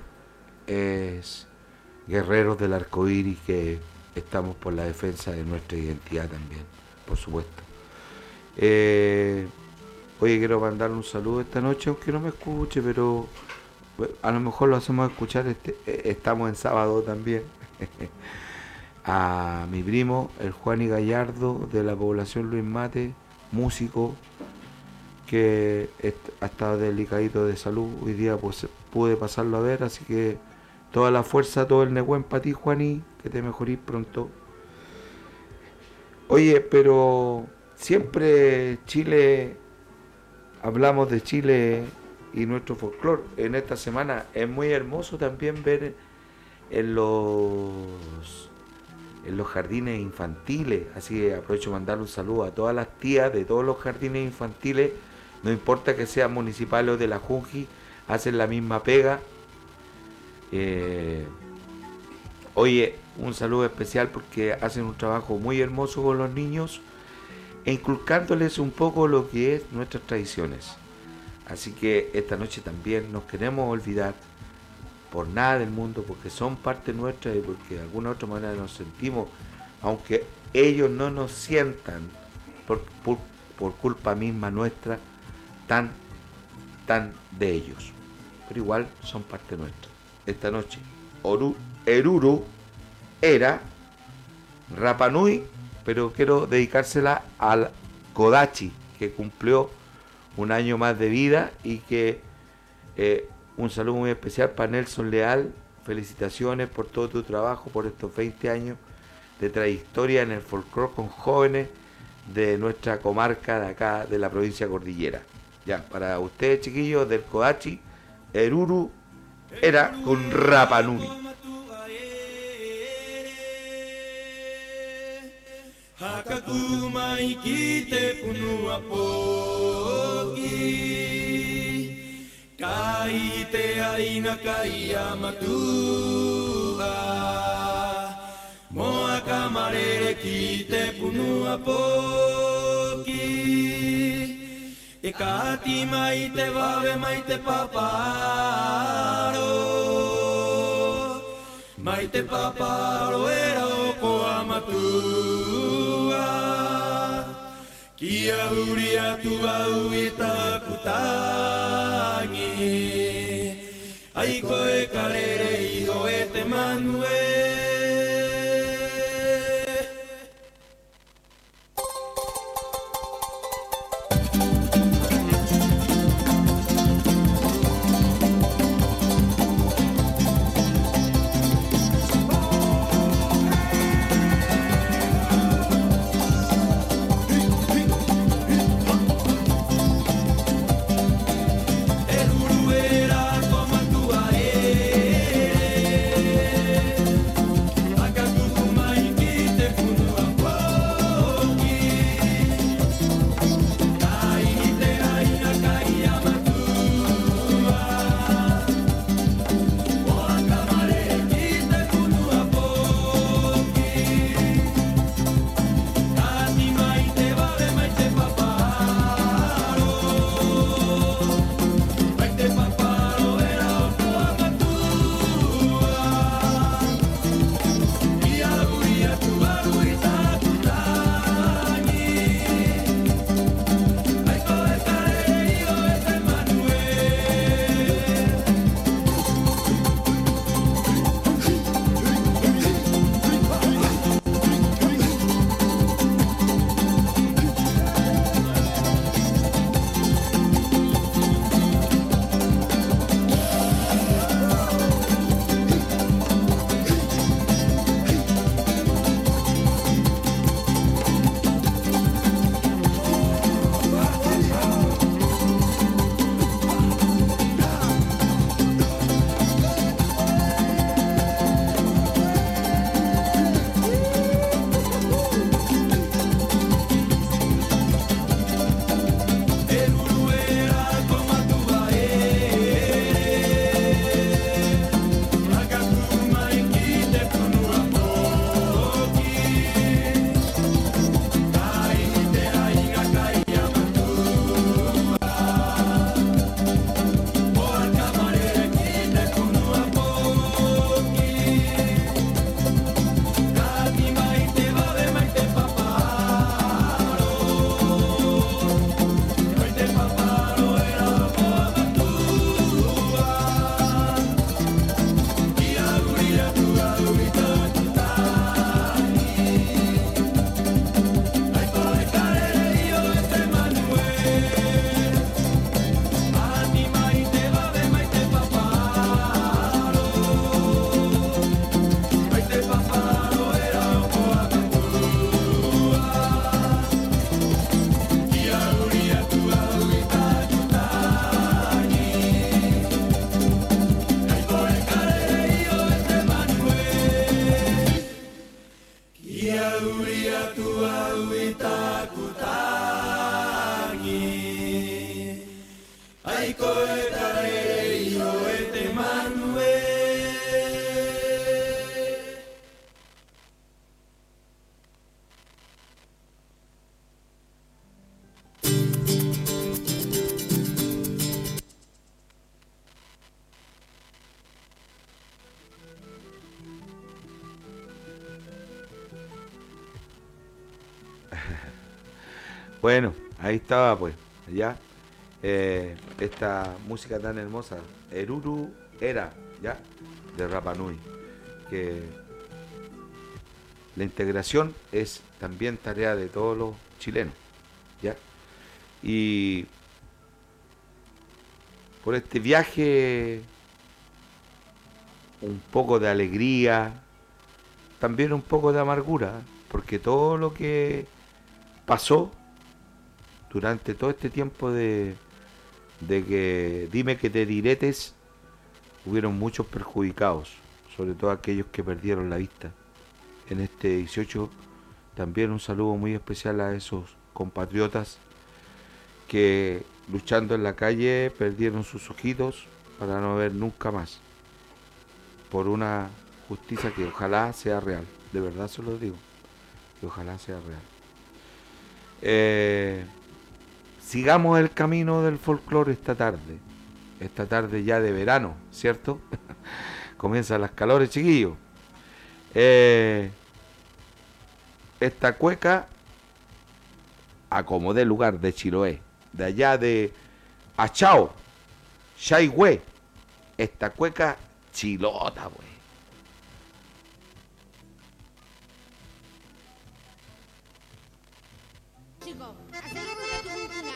Es guerreros del arco iris que estamos por la defensa de nuestra identidad también, por supuesto. Eh, oye, quiero mandarle un saludo esta noche, aunque no me escuche, pero a lo mejor lo hacemos escuchar, este, estamos en sábado también. A mi primo, el Juani Gallardo, de la población Luis Mate, músico, que ha estado delicadito de salud. Hoy día pues pude pasarlo a ver, así que toda la fuerza, todo el Nehuen para ti, Juani, que te mejorís pronto. Oye, pero siempre Chile, hablamos de Chile y nuestro folclore. En esta semana es muy hermoso también ver en los en los jardines infantiles, así que aprovecho de mandarle un saludo a todas las tías de todos los jardines infantiles, no importa que sean municipales o de la Junji, hacen la misma pega. Eh, oye, un saludo especial porque hacen un trabajo muy hermoso con los niños e inculcándoles un poco lo que es nuestras tradiciones. Así que esta noche también nos queremos olvidar por nada del mundo, porque son parte nuestra y porque de alguna otra manera nos sentimos, aunque ellos no nos sientan por, por, por culpa misma nuestra, tan, tan de ellos. Pero igual son parte nuestra. Esta noche, Oru, Eruru era Rapa Nui, pero quiero dedicársela al Kodachi, que cumplió un año más de vida y que eh, un saludo muy especial para Nelson Leal. Felicitaciones por todo tu trabajo, por estos veinte años de trayectoria en el folclore con jóvenes de nuestra comarca de acá, de la provincia cordillera. Ya, para ustedes, chiquillos del Kodachi, Eruru era con Rapa Nui. Kaite aina kaia matua Moa kamarere kite punua poki E kati maite vave maite paparo Maite paparo era oko amatua Kia uria tua uita kutangi Aiko e karere ido e te manue Eruru era como tua e Ay, coetaré, yo este Manuel. Bueno, ahí estaba pues, ya, eh, esta música tan hermosa, Eruru Era, ya, de Rapa Nui, que la integración es también tarea de todos los chilenos, ya, y por este viaje un poco de alegría, también un poco de amargura, porque todo lo que pasó durante todo este tiempo de, de que dime que te diretes, hubieron muchos perjudicados, sobre todo aquellos que perdieron la vista. En este dieciocho también un saludo muy especial a esos compatriotas que luchando en la calle perdieron sus ojitos para no ver nunca más, por una justicia que ojalá sea real, de verdad se lo digo, que ojalá sea real. Eh, sigamos el camino del folclore esta tarde, esta tarde ya de verano, ¿cierto? Comienzan las calores, chiquillos. Eh, esta cueca, acomodé lugar de Chiloé, de allá de Achao, Chaigüe, esta cueca chilota, güey. Chico, acércate a tu cultura.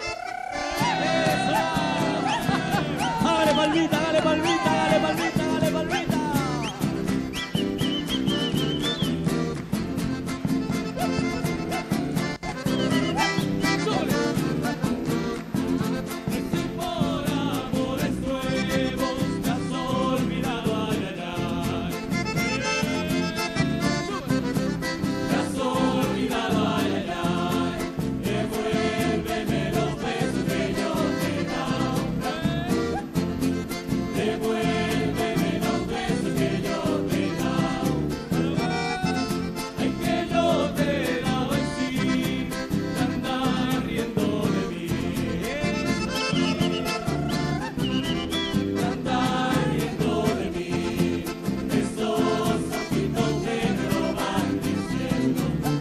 Dale palmita, dale palmita, dale palmita, dale palmita. Por amores nuevos te has olvidado, ay, ay, ay. Te has olvidado, ay, ay, ay. Devuélveme los besos que yo te he dado. Devuélveme los besos que yo te he dado. Ay, que yo te he dado en sí, te andas riendo de mí. Te andas riendo de mí. Esos ojitos que me lo van diciendo.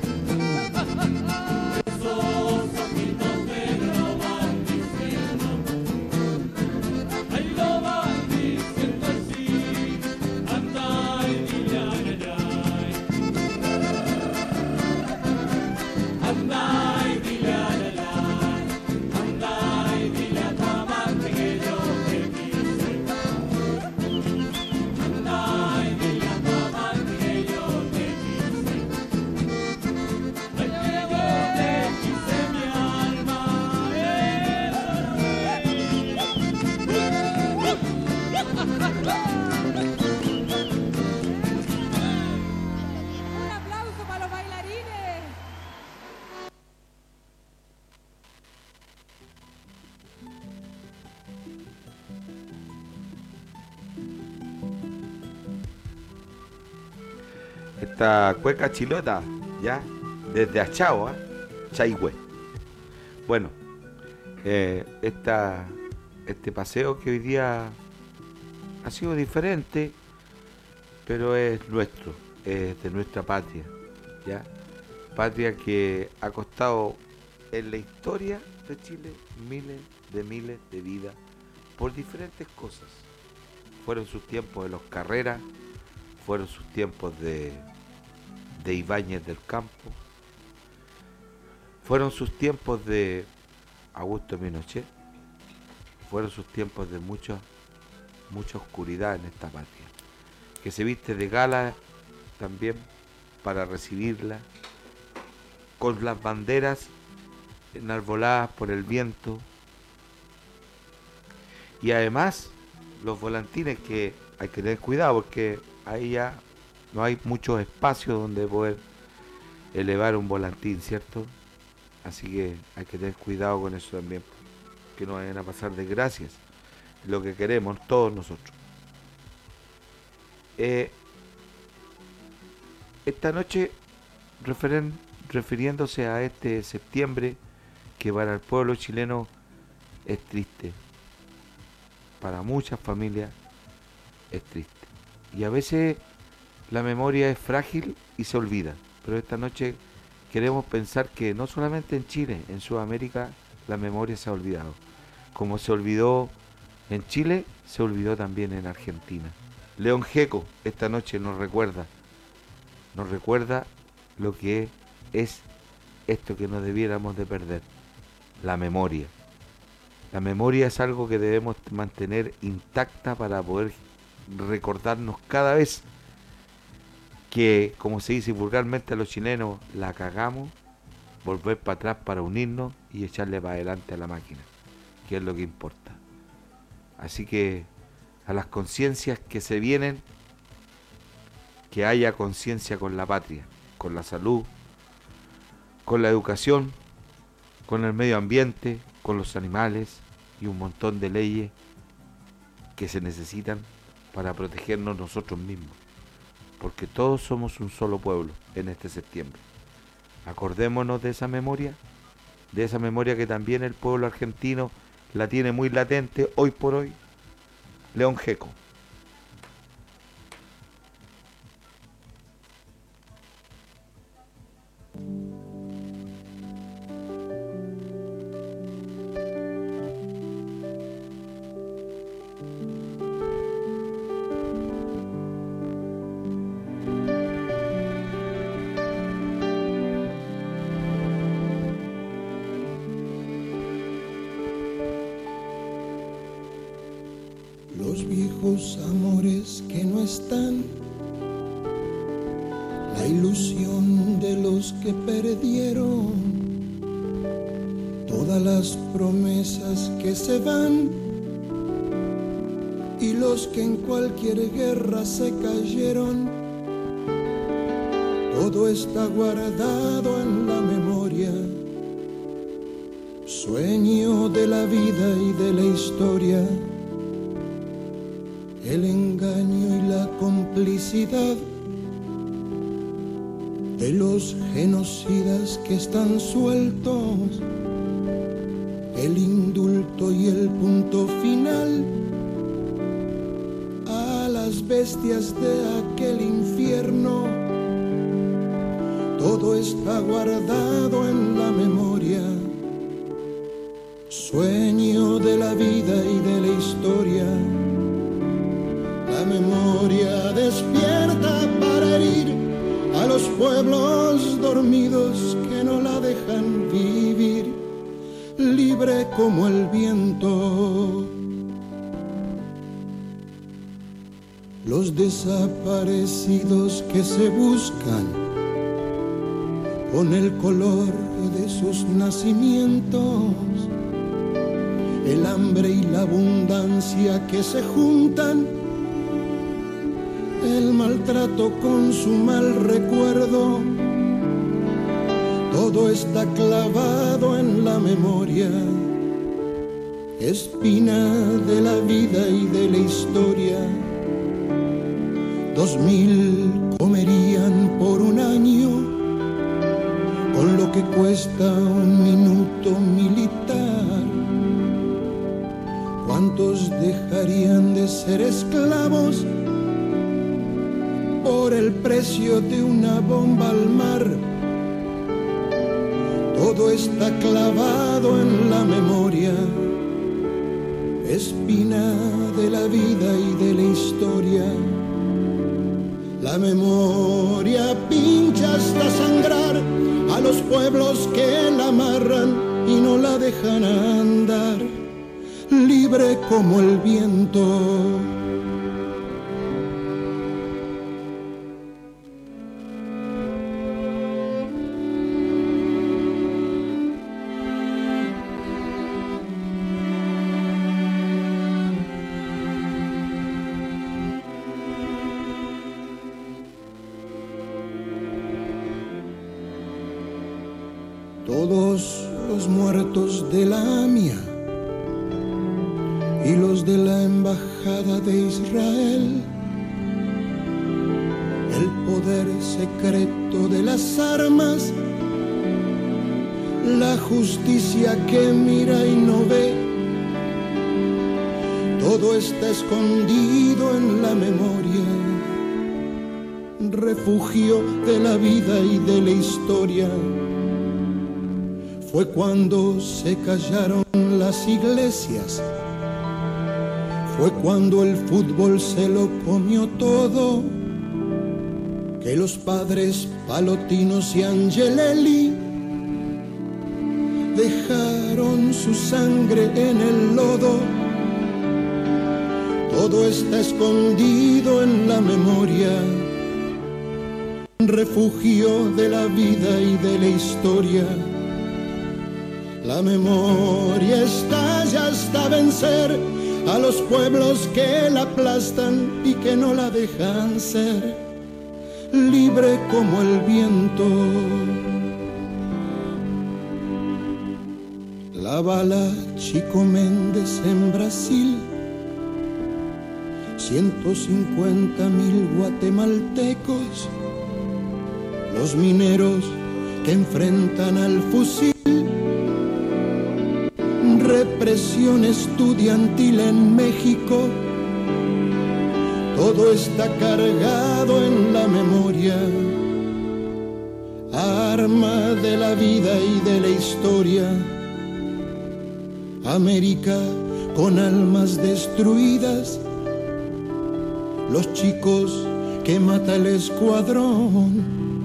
Esos ojitos que me lo van diciendo. Ay, lo van diciendo así. Anda y dile ay, ay, ay. Anda y dile ay, ay, ay. Anda y dile a tu amante que yo te quise. Anda y dile a tu amante que yo te quise. Ay, que yo te quise mi alma. eh. Un aplauso para los bailarines. Esta cueca chilota, ya, desde Achao, ¿eh? Chaigüe. Bueno, eh, esta, este paseo que hoy día ha sido diferente, pero es nuestro, es de nuestra patria, ya. Patria que ha costado en la historia de Chile miles de miles de vidas por diferentes cosas. Fueron sus tiempos de los Carreras, fueron sus tiempos de, de Ibáñez del Campo, fueron sus tiempos de Augusto Pinochet, fueron sus tiempos de mucha, mucha oscuridad en esta patria, que se viste de gala también para recibirla, con las banderas enarboladas por el viento, y además los volantines, que hay que tener cuidado porque ahí ya no hay mucho espacio donde poder elevar un volantín, ¿cierto? Así que hay que tener cuidado con eso también. que no vayan a pasar desgracias, lo que queremos todos nosotros. Eh, esta noche, referen, refiriéndose a este septiembre, que para el pueblo chileno es triste, para muchas familias es triste, y a veces la memoria es frágil y se olvida, pero esta noche queremos pensar que no solamente en Chile, en Sudamérica la memoria se ha olvidado. Como se olvidó en Chile, se olvidó también en Argentina. León Gieco esta noche nos recuerda, nos recuerda lo que es esto que no debiéramos de perder, la memoria. La memoria es algo que debemos mantener intacta para poder recordarnos cada vez que, como se dice vulgarmente a los chilenos, la cagamos, volver para atrás para unirnos y echarle para adelante a la máquina, que es lo que importa. Así que a las conciencias que se vienen, que haya conciencia con la patria, con la salud, con la educación, con el medio ambiente, con los animales y un montón de leyes que se necesitan para protegernos nosotros mismos, porque todos somos un solo pueblo en este septiembre. Acordémonos de esa memoria, de esa memoria que también el pueblo argentino la tiene muy latente hoy por hoy. León Gieco. Los viejos amores que no están, la ilusión de los que perdieron, todas las promesas que se van y los que en cualquier guerra se cayeron, todo está guardado en la memoria, sueño de la vida y de la historia. El engaño y la complicidad de los genocidas que están sueltos, el indulto y el punto final a las bestias de aquel infierno, todo está guardado en la memoria, sueño de la vida y de la historia. La memoria despierta para herir a los pueblos dormidos que no la dejan vivir, libre como el viento. Los desaparecidos que se buscan con el color de sus nacimientos, el hambre y la abundancia que se juntan, el maltrato con su mal recuerdo, todo está clavado en la memoria, espina de la vida y de la historia. Dos mil comerían por un año con lo que cuesta un minuto militar. ¿Cuántos dejarían de ser esclavos por el precio de una bomba al mar? Todo está clavado en la memoria, espina de la vida y de la historia. La memoria pincha hasta sangrar a los pueblos que la amarran y no la dejan andar, libre como el viento. Todos los muertos de la A M I A y los de la embajada de Israel. El poder secreto de las armas, la justicia que mira y no ve, todo está escondido en la memoria, refugio de la vida y de la historia. Fue cuando se callaron las iglesias, fue cuando el fútbol se lo comió todo, que los padres Palotinos y Angelelli dejaron su sangre en el lodo. Todo está escondido en la memoria, refugio de la vida y de la historia. La memoria estalla hasta vencer a los pueblos que la aplastan y que no la dejan ser libre como el viento. La bala Chico Méndez en Brasil, ciento cincuenta mil guatemaltecos, los mineros que enfrentan al fusil, represión estudiantil en México. Todo está cargado en la memoria, arma de la vida y de la historia. América con almas destruidas, los chicos que mata el escuadrón,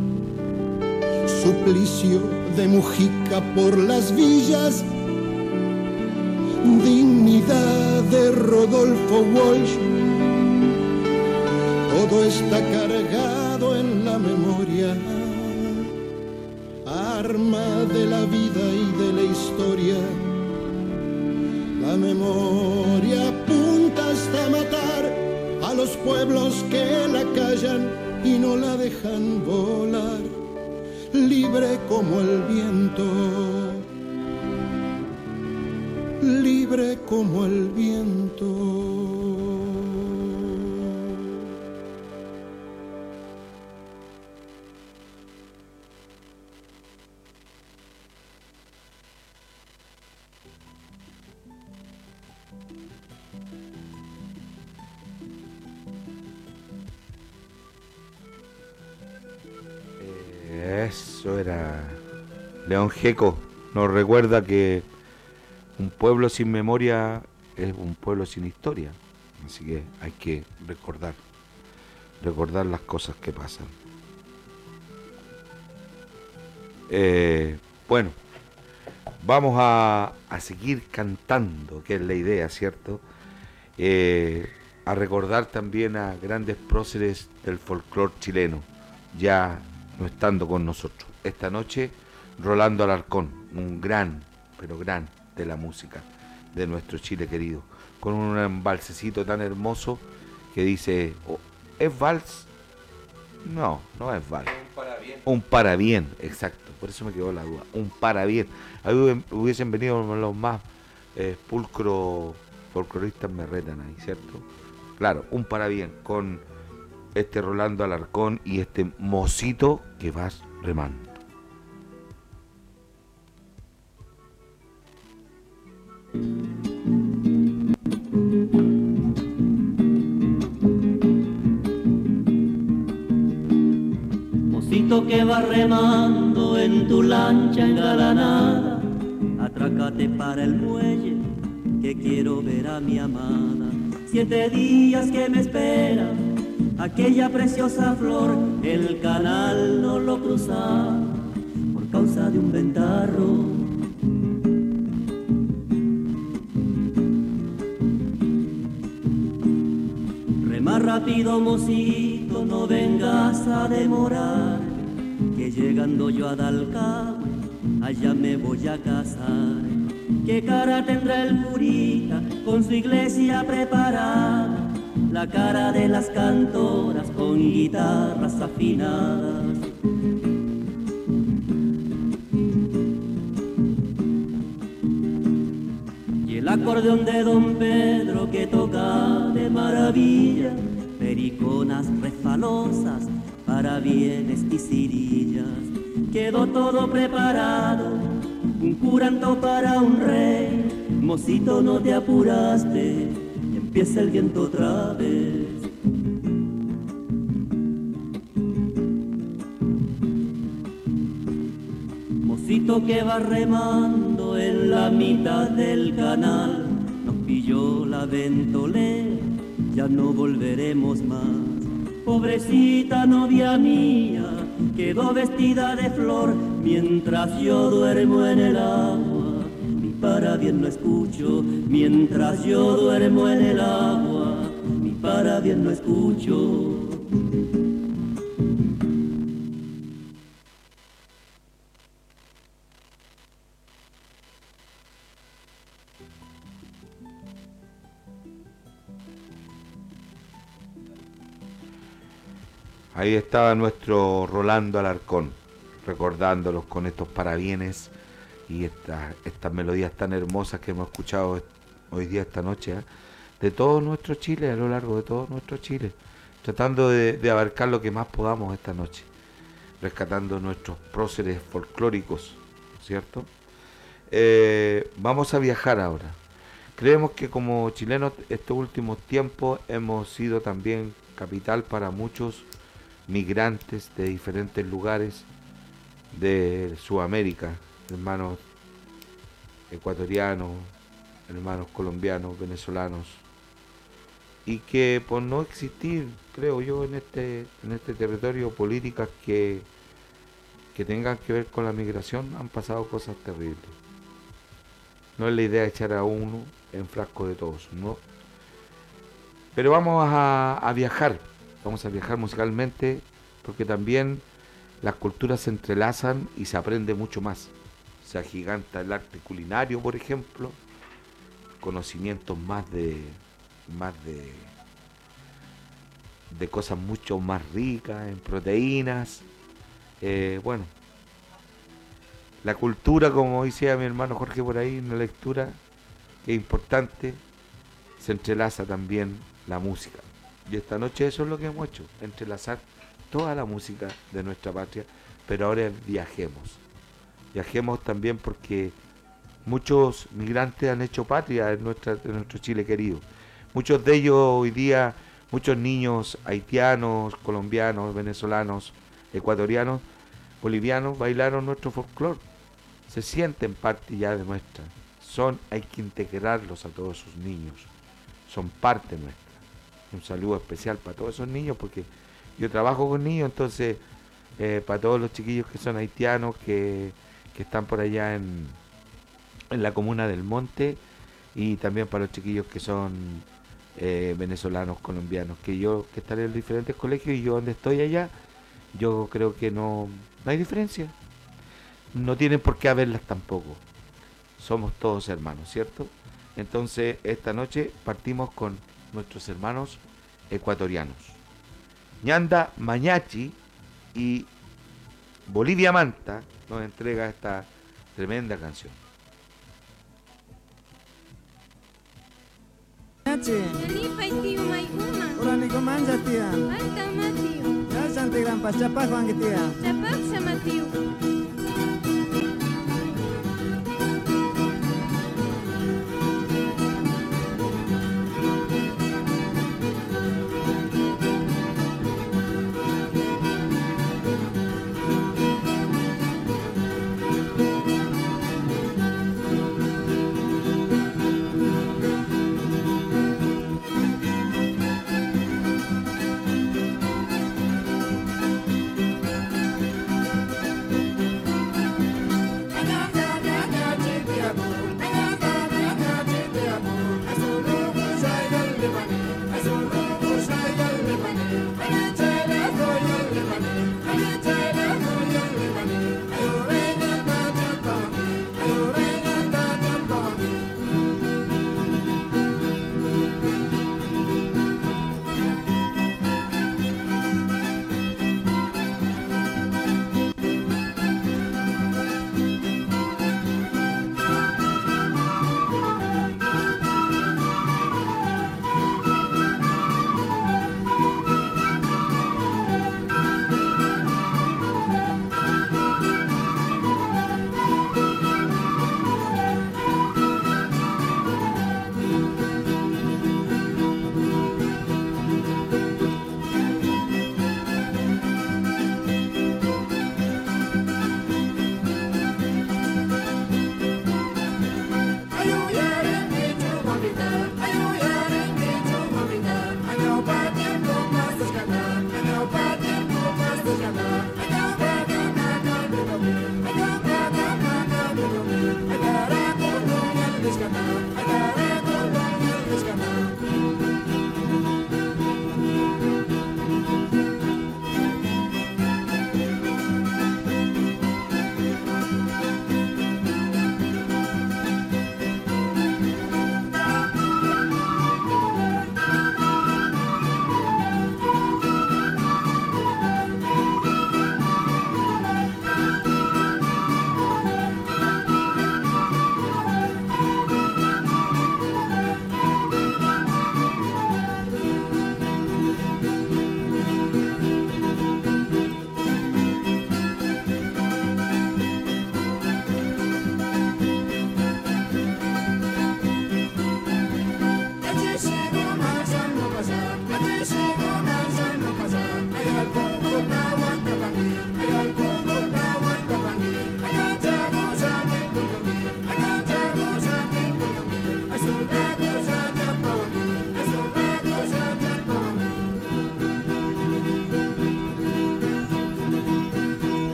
suplicio de Mujica por las villas, dignidad de Rodolfo Walsh. Todo está cargado en la memoria, arma de la vida y de la historia. La memoria apunta hasta matar a los pueblos que la callan y no la dejan volar, libre como el viento, libre como el viento. Eso era León Gieco. Nos recuerda que un pueblo sin memoria es un pueblo sin historia. Así que hay que recordar, recordar las cosas que pasan. Eh, bueno, vamos a, a seguir cantando, que es la idea, ¿cierto? Eh, a recordar también a grandes próceres del folclore chileno, ya no estando con nosotros. Esta noche, Rolando Alarcón, un gran, pero gran de la música de nuestro Chile querido, con un valsecito tan hermoso que dice, oh, ¿es vals? No, no es vals. Un parabien. Un parabien, exacto, por eso me quedó la duda. Un parabien. Ahí hubiesen venido los más eh, pulcros folcloristas, me retan ahí, ¿cierto? Claro, un parabien con este Rolando Alarcón y este mocito que vas remando. Mocito que va remando en tu lancha engalanada, atrácate para el muelle, que quiero ver a mi amada. Siete días que me espera aquella preciosa flor, el canal no lo cruzaba por causa de un ventarro. Rema rápido, mocito, no vengas a demorar, que llegando yo a Dalcahue, allá me voy a casar. ¿Qué cara tendrá el curita con su iglesia preparada? La cara de las cantoras con guitarras afinadas. Y el el acordeón de don Pedro que toca de maravilla, periconas refalosas, parabienes y cirillas. Quedó todo preparado, un curanto para un rey. Mocito, no te apuraste, empieza el viento otra vez. Mocito que va remando en la mitad del canal, nos pilló la ventolera, ya no volveremos más. Pobrecita novia mía, quedó vestida de flor, mientras yo duermo en el agua, mi parabien no escucho. Mientras yo duermo en el agua, mi parabien no escucho. Ahí estaba nuestro Rolando Alarcón, recordándolos con estos parabienes y estas estas melodías tan hermosas que hemos escuchado hoy día, esta noche, ¿eh? de todo nuestro Chile, a lo largo de todo nuestro Chile, tratando de, de abarcar lo que más podamos esta noche, rescatando nuestros próceres folclóricos, ¿cierto? Eh, vamos a viajar ahora. Creemos que como chilenos estos últimos tiempos hemos sido también capital para muchos migrantes de diferentes lugares de Sudamérica, hermanos ecuatorianos, hermanos colombianos, venezolanos, y que por no existir, creo yo, en este en este territorio políticas que que tengan que ver con la migración, han pasado cosas terribles. No es la idea echar a uno en frasco de todos, no. Pero vamos a, a viajar. Vamos a viajar musicalmente, porque también las culturas se entrelazan y se aprende mucho más. Se agiganta el arte culinario, por ejemplo, conocimientos más de más de de cosas mucho más ricas en proteínas. Eh, bueno, la cultura, como decía mi hermano Jorge por ahí, una lectura que es importante, se entrelaza también la música. Y esta noche eso es lo que hemos hecho, entrelazar toda la música de nuestra patria, pero ahora viajemos. Viajemos también porque muchos migrantes han hecho patria en, nuestra, en nuestro Chile querido. Muchos de ellos hoy día, muchos niños haitianos, colombianos, venezolanos, ecuatorianos, bolivianos, bailaron nuestro folclore. Se sienten parte ya de nuestra. Son, hay que integrarlos a todos esos niños. Son parte nuestra. Un saludo especial para todos esos niños, porque yo trabajo con niños, entonces eh, para todos los chiquillos que son haitianos, que, que están por allá en, en la comuna del Monte, y también para los chiquillos que son eh, venezolanos, colombianos, que yo que están en diferentes colegios, y yo donde estoy allá, yo creo que no, no hay diferencia. No tienen por qué haberlas tampoco. Somos todos hermanos, ¿cierto? Entonces esta noche partimos con nuestros hermanos ecuatorianos. Ñanda Mañachi y Bolivia Manta nos entrega esta tremenda canción. Orang ni komanja tia. Anta Matiu. Ya santai rampas capak wang tia. Capak sama Matiu.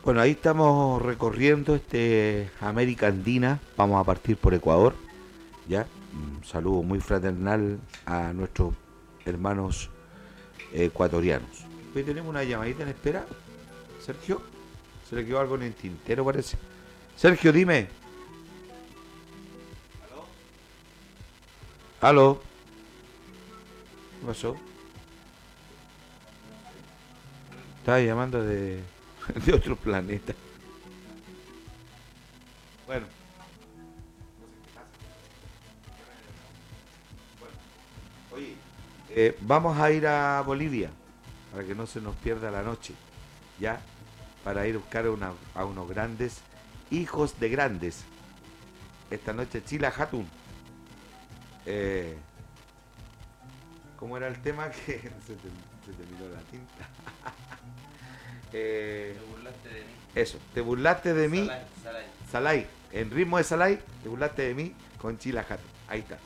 Bueno, ahí estamos recorriendo este América Andina. Vamos a partir por Ecuador, ¿ya? Un saludo muy fraternal a nuestros hermanos ecuatorianos. Hoy tenemos una llamadita en espera. Sergio, se le quedó algo en el tintero, parece. Sergio, dime. ¿Aló? ¿Aló? ¿Qué pasó? Estaba llamando de, de otro planeta. Bueno. Oye, eh, vamos a ir a Bolivia para que no se nos pierda la noche, ¿ya? Para ir a buscar a, una, a unos grandes hijos de grandes. Esta noche Chila Hatun. Eh, ¿Cómo era el tema? Que se, te, se terminó la tinta. eh, te burlaste de mí. Eso, te burlaste de mí. Salai, Salai. Salai, en ritmo de Salai, te burlaste de mí con Chila Hatun. Ahí está.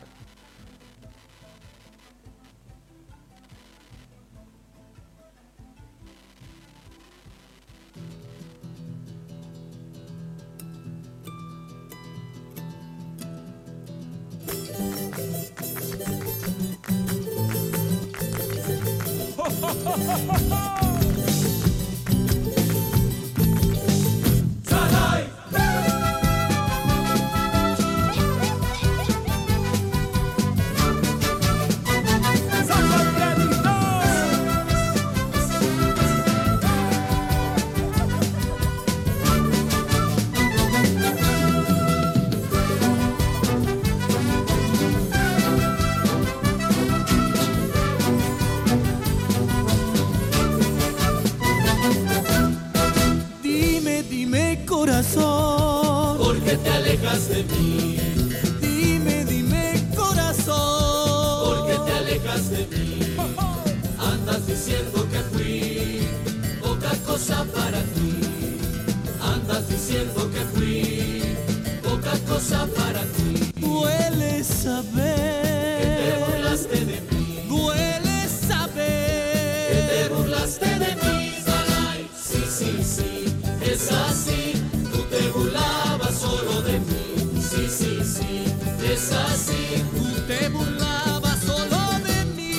De mí. Dime, dime corazón, ¿por qué te alejas de mí? Andas diciendo que fui poca cosa para ti. Andas diciendo que fui poca cosa para ti. Duele saber que te burlaste de mí. Duele saber que te burlaste de mí. Salai, sí, sí, sí, es así. Tú te burlabas solo de mí. Sí, sí, sí, es así. Tú te burlabas solo de mí.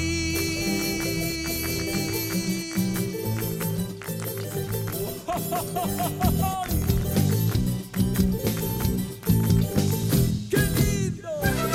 ¡Qué lindo!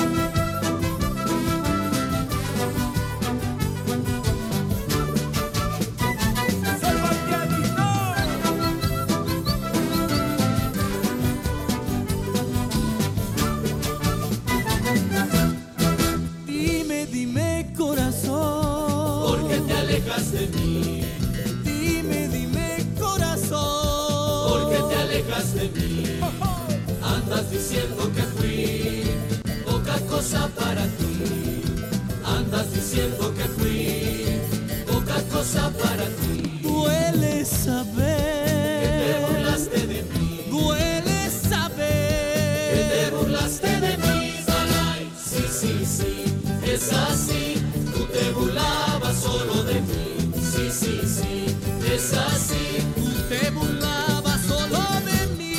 De mí. Dime, dime corazón, ¿por qué te alejas de mí? Andas diciendo que fui poca cosa para ti. Andas diciendo que fui poca cosa para ti. Duele saber que te burlaste de mí. Duele saber que te burlaste de mí. Salai, sí, sí, sí, es así. Tú te burlabas solo de mí. Sí, sí, sí, es así. Tú te burlabas solo de mí.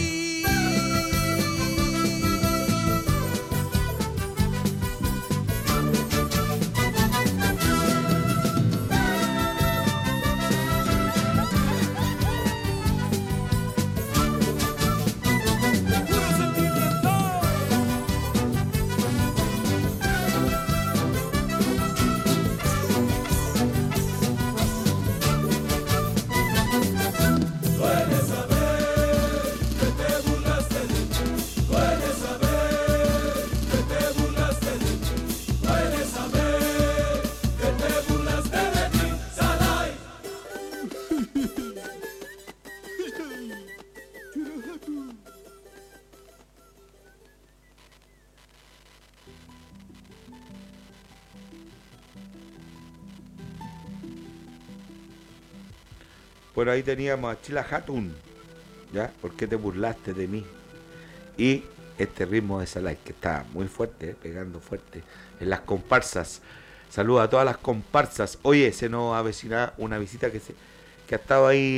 Bueno, ahí teníamos a Chila Hatun, ¿ya? ¿Por qué te burlaste de mí? Y este ritmo de Salai, que está muy fuerte, ¿eh? Pegando fuerte en las comparsas. Saludos a todas las comparsas. Oye, se nos avecina una visita que, se, que ha estado ahí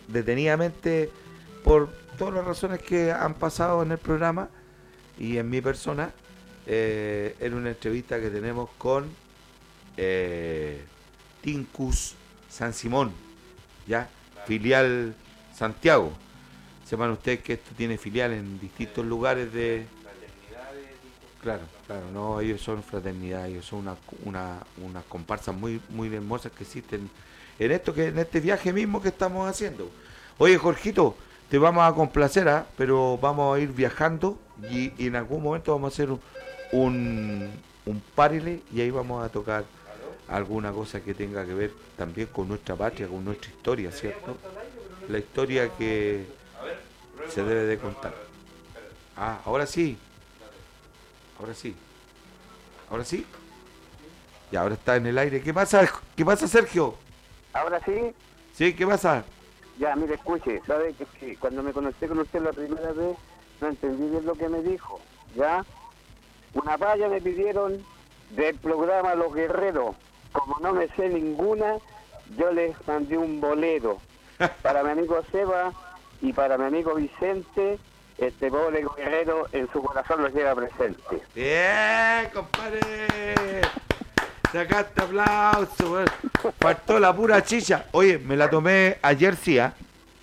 detenidamente por todas las razones que han pasado en el programa y en mi persona, eh, en una entrevista que tenemos con eh, Tincus San Simón, ya, filial Santiago. Sepan ustedes que esto tiene filial en distintos lugares de... Claro, claro, no, ellos son fraternidad, ellos son una, una, unas comparsas muy, muy hermosas que existen en esto que en este viaje mismo que estamos haciendo. Oye, Jorgito, te vamos a complacer, ¿eh? Pero vamos a ir viajando y, y en algún momento vamos a hacer un, un, un párele y ahí vamos a tocar alguna cosa que tenga que ver también con nuestra patria, con nuestra historia, ¿cierto? La historia que se debe de contar. Ah, ahora sí. Ahora sí. Ahora sí. Y ahora está en el aire. ¿Qué pasa? ¿Qué pasa, Sergio? Ahora sí. Sí, ¿qué pasa? Ya, mire, escuche, ¿sabe que, que cuando me conocí con usted la primera vez no entendí bien lo que me dijo? ¿Ya? Una valla me pidieron del programa Los Guerreros. Como no me sé ninguna, yo les mandé un bolero para mi amigo Seba y para mi amigo Vicente. Este pobre guerrero en su corazón lo lleva presente. ¡Bien, compadre! Sacaste aplauso, güey. Faltó la pura chicha. Oye, me la tomé ayer, sí, ¿eh?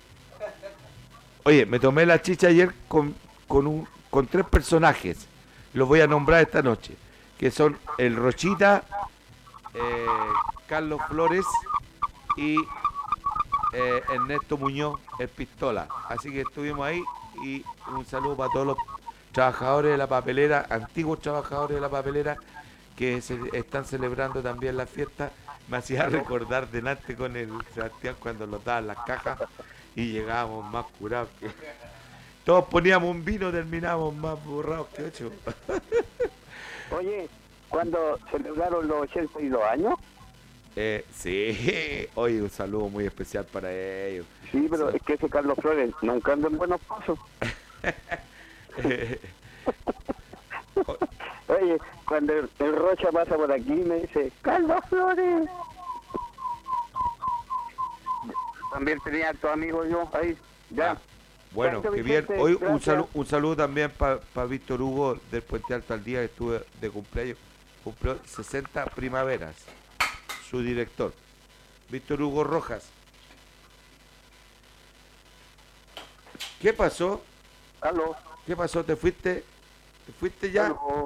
Oye, me tomé la chicha ayer con, con, un, con tres personajes. Los voy a nombrar esta noche. Que son el Rochita, eh, Carlos Flores y eh, Ernesto Muñoz, el Pistola. Así que estuvimos ahí. Y un saludo para todos los trabajadores de la papelera, antiguos trabajadores de la papelera que se están celebrando también la fiesta. Me hacía recordar delante con el Sebastián cuando nos daban las cajas y llegábamos más curados que... Todos poníamos un vino, terminábamos más borrados que ocho. Oye, ¿cuándo celebraron los ochenta y dos años? Eh, sí, oye, un saludo muy especial para ellos. Sí, pero sí. Es que ese Carlos Flores nunca anda en buenos pasos. Oye, cuando el, el Rocha pasa por aquí me dice, Carlos Flores. También tenía a tu amigo yo ahí, ya. Ah, bueno, Gracias, qué bien. Vicente, Hoy un gracias. saludo, un saludo también para pa Víctor Hugo del Puente Alto al día que estuve de cumpleaños. Cumplió sesenta primaveras. Su director, Víctor Hugo Rojas. ¿Qué pasó? ¿Aló? ¿Qué pasó? ¿Te fuiste? ¿Te fuiste ya? ¿Aló?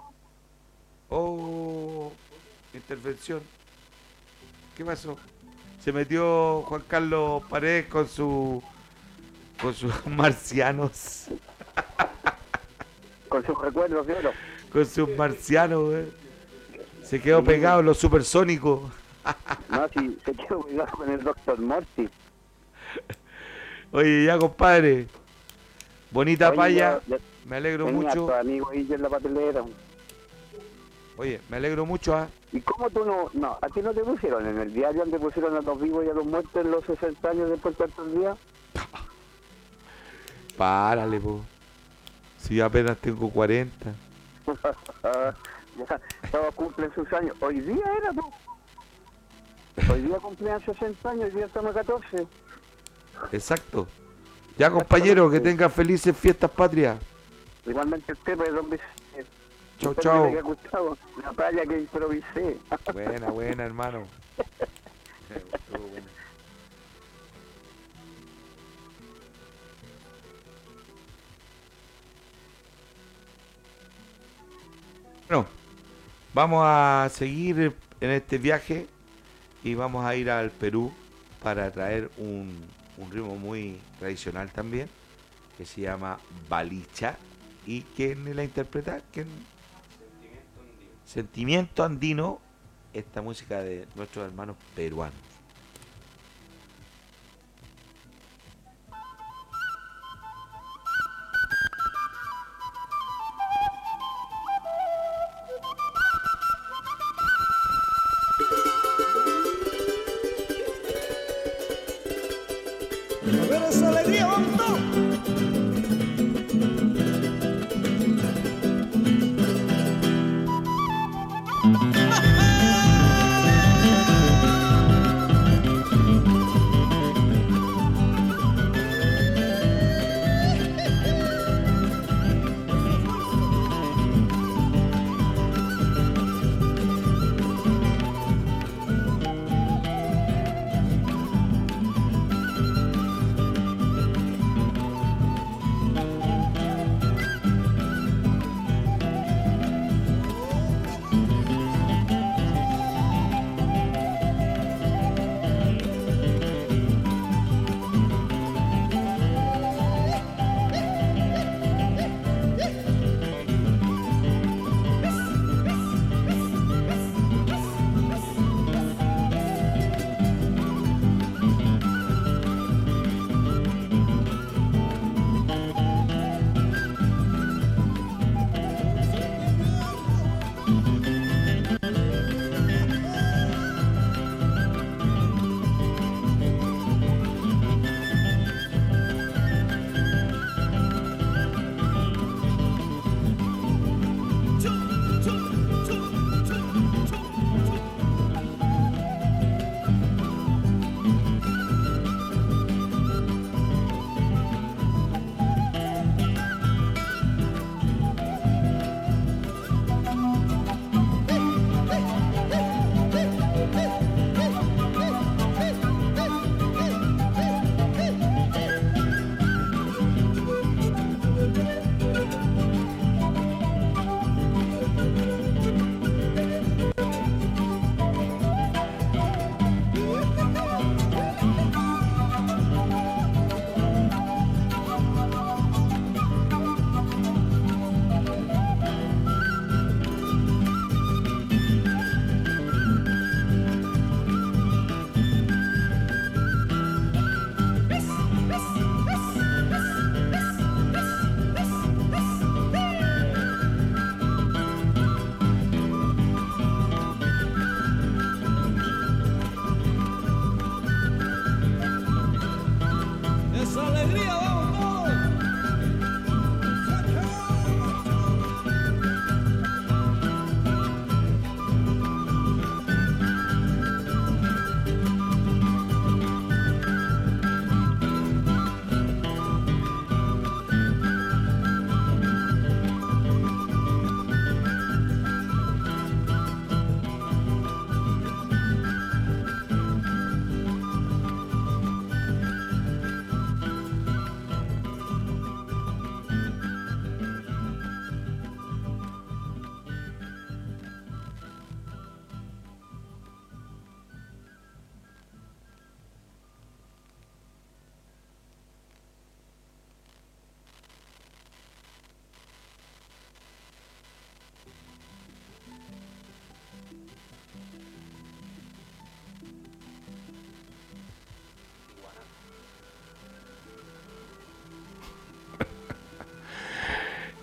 Oh, intervención. ¿Qué pasó? Se metió Juan Carlos Paredes con su con sus marcianos. Con sus recuerdos de oro. Con sus marcianos, güey. Se quedó pegado en los supersónicos. No, si se quedó pegado con el doctor Morty. Oye, ya, compadre. Bonita Oye, paya. ya- ya Me alegro tenía mucho. a tu amigo ahí en la papelera. Oye, me alegro mucho, ¿ah? ¿Y cómo tú no, no, a ti no te pusieron en el diario donde pusieron a los vivos y a los muertos en los sesenta años después de tantos días? Párale, po. Si yo apenas tengo cuarenta. Ya, todos cumplen sus años. Hoy día era, tú. Hoy día cumplían sesenta años, hoy día estamos a catorce. Exacto. Ya, compañero, que tengan felices fiestas patrias. Igualmente usted, pues, don Vicente. Chau, Espero chau. que le haya gustado la talla que improvisé. Buena, buena, hermano. Estuvo buena. Bueno, vamos a seguir en este viaje y vamos a ir al Perú para traer un, un ritmo muy tradicional también, que se llama Balicha. ¿Y quién la interpreta? ¿Quién? Sentimiento Andino, esta música de nuestros hermanos peruanos. A ver esa alegría, vamos.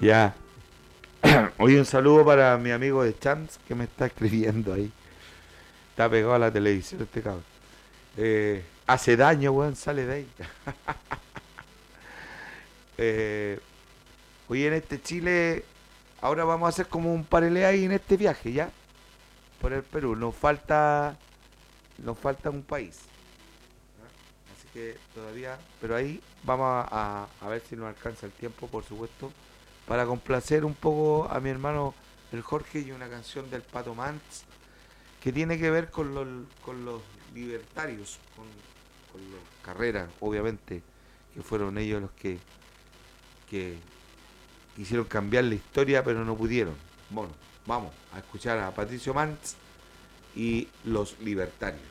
Ya. Oye, un saludo para mi amigo de Chance que me está escribiendo ahí. Está pegado a la televisión este cabrón. Eh, hace daño, weón, sale de ahí. eh, oye, en este Chile, ahora vamos a hacer como un paralelo ahí en este viaje, ¿ya? Por el Perú. Nos falta, nos falta un país. Así que todavía, pero ahí vamos a, a ver si nos alcanza el tiempo, por supuesto, para complacer un poco a mi hermano el Jorge y una canción del Pato Mans que tiene que ver con los, con los libertarios, con, con los Carreras, obviamente, que fueron ellos los que, que quisieron cambiar la historia, pero no pudieron. Bueno, vamos a escuchar a Patricio Mans y los libertarios.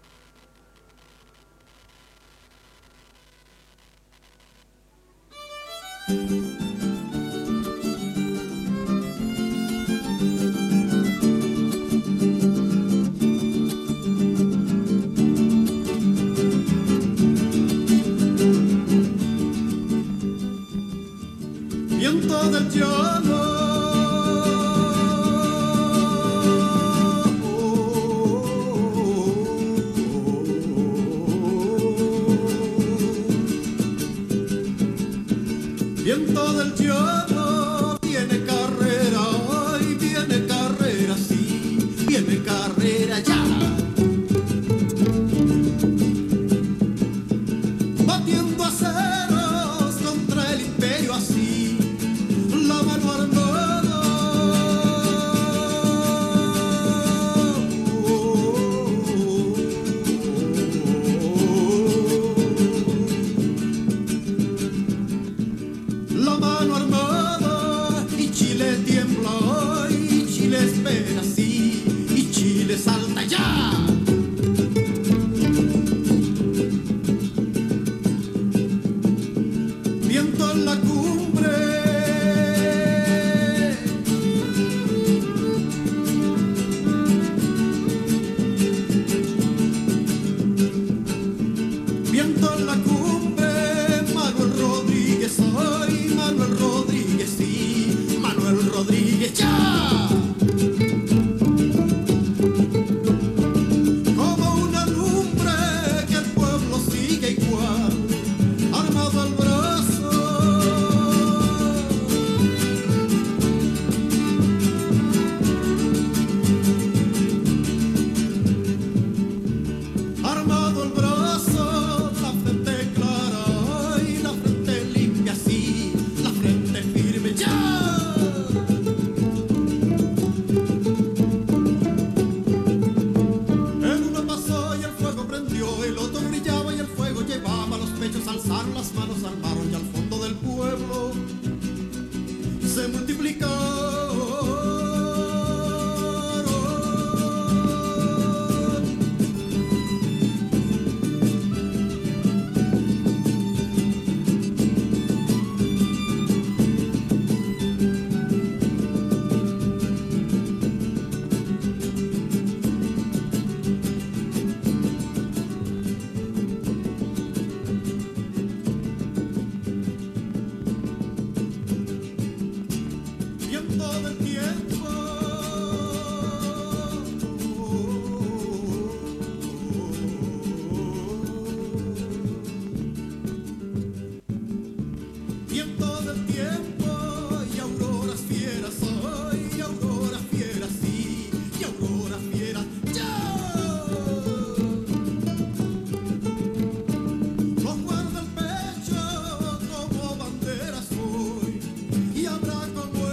Viento del llano, viento del llano, viene carrera, ay, viene carrera, sí, viene carrera ya. Batiendo aceros contra el imperio así, la mano armada. La mano armada y Chile tiembla y Chile espera sí y Chile salta ya. Viento en la cumbre, viento en la cumbre, Manuel Rodríguez, ay, Manuel Rodríguez, sí, Manuel Rodríguez, ya. Como una lumbre que el pueblo sigue igual, armado al brazo. Armado el brazo, la frente clara y la frente limpia, sí, la frente firme ya. El uno pasó y el fuego prendió, el otro brillaba y el fuego llevaba los pechos, alzaron las manos, armaron y al fondo del pueblo se multiplicaron. Viento del tiempo, viento del tiempo y auroras fieras, ay, y auroras fieras, sí, y auroras fieras, ya. Los guarda el pecho como banderas hoy y habrá como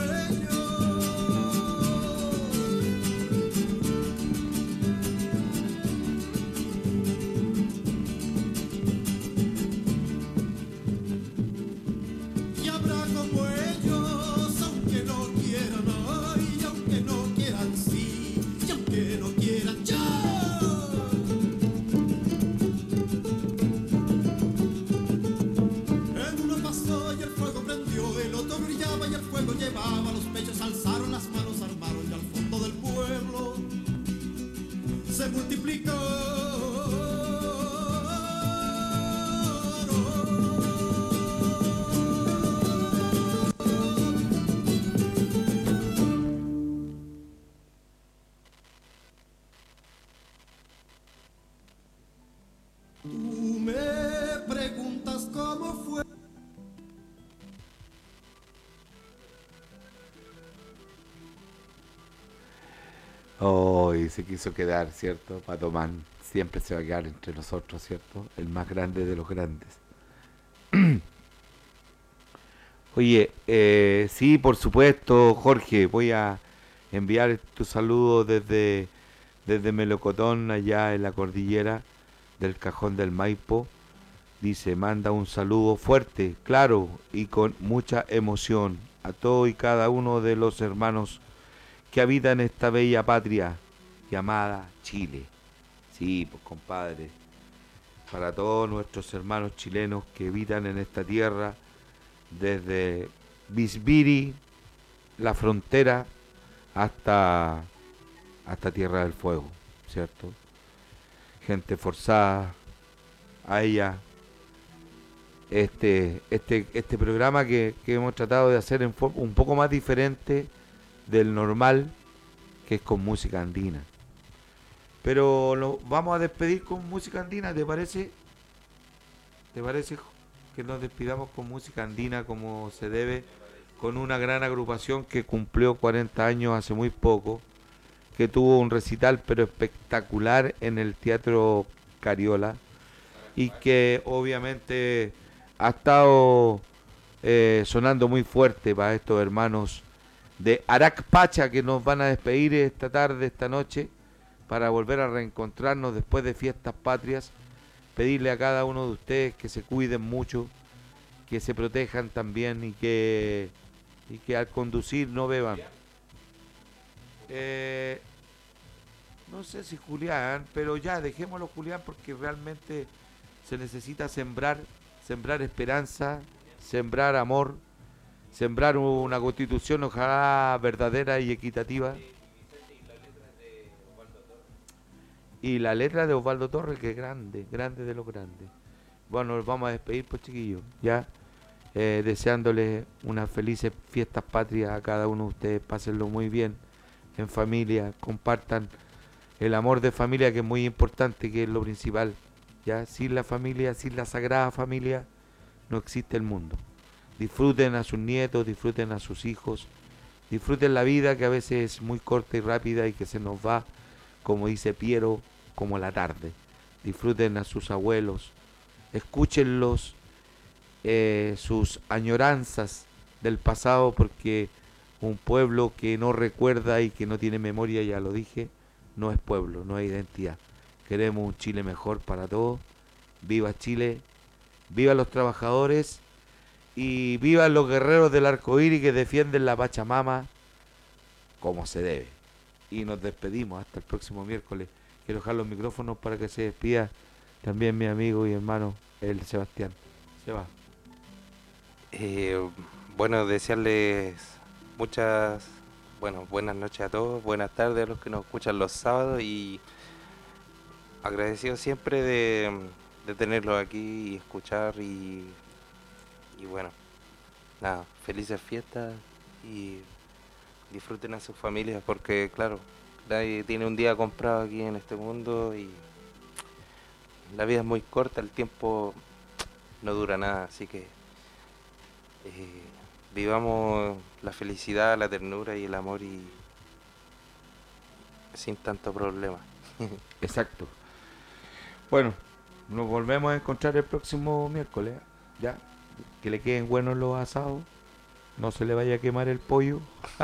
y habrá como ellos, aunque no quieran, ay, y aunque no quieran, sí, y aunque no quieran, ya. En uno pasó y el fuego prendió, el otro brillaba y el fuego llevaba los pechos, alzaron las manos, armaron y al fondo del pueblo se multiplicó. Oh, y se quiso quedar, ¿cierto? Patomán siempre se va a quedar entre nosotros, ¿cierto? El más grande de los grandes. Oye, eh, sí, por supuesto, Jorge, voy a enviar tu saludo desde, desde Melocotón, allá en la cordillera del Cajón del Maipo. Dice, manda un saludo fuerte, claro, y con mucha emoción a todo y cada uno de los hermanos que habitan esta bella patria llamada Chile. Sí, pues compadre, para todos nuestros hermanos chilenos que habitan en esta tierra, desde Bisbiri, la frontera, hasta, hasta Tierra del Fuego, ¿cierto? Gente forzada, a ella, este, este, este programa que, que hemos tratado de hacer en forma un poco más diferente del normal, que es con música andina. Pero lo vamos a despedir con música andina, ¿te parece? ¿Te parece que nos despidamos con música andina como se debe? Con una gran agrupación que cumplió cuarenta años hace muy poco, que tuvo un recital pero espectacular en el Teatro Cariola y que obviamente ha estado eh, sonando muy fuerte para estos hermanos de Arac Pacha, que nos van a despedir esta tarde, esta noche, para volver a reencontrarnos después de fiestas patrias. Pedirle a cada uno de ustedes que se cuiden mucho, que se protejan también y que, y que al conducir no beban. Eh, no sé si Julián, pero ya dejémoslo Julián, porque realmente se necesita sembrar, sembrar esperanza, sembrar amor, sembrar una constitución ojalá verdadera y equitativa. Y la letra de Osvaldo Torres, que es grande, grande de lo grande. Bueno, nos vamos a despedir, pues chiquillos, ya eh, deseándoles unas felices fiestas patrias a cada uno de ustedes. Pásenlo muy bien en familia, compartan el amor de familia, que es muy importante, que es lo principal. Ya sin la familia, sin la sagrada familia, no existe el mundo. Disfruten a sus nietos, disfruten a sus hijos, disfruten la vida, que a veces es muy corta y rápida y que se nos va, como dice Piero, como la tarde. Disfruten a sus abuelos, escúchenlos, eh, sus añoranzas del pasado, porque un pueblo que no recuerda y que no tiene memoria, ya lo dije, no es pueblo, no es identidad. Queremos un Chile mejor para todos. Viva Chile, viva los trabajadores y viva los guerreros del arcoíris que defienden la Pachamama como se debe. Y nos despedimos hasta el próximo miércoles. Quiero dejar los micrófonos para que se despida también mi amigo y hermano, el Sebastián. Se va. Eh, bueno, desearles muchas, bueno, buenas noches a todos, buenas tardes a los que nos escuchan los sábados y agradecido siempre de, de tenerlos aquí y escuchar y, y bueno, nada, felices fiestas y disfruten a sus familias porque claro, nadie tiene un día comprado aquí en este mundo y la vida es muy corta, el tiempo no dura nada, así que eh, vivamos la felicidad, la ternura y el amor y sin tanto problema. Exacto. Bueno, nos volvemos a encontrar el próximo miércoles, ya, que le queden buenos los asados. No se le vaya a quemar el pollo.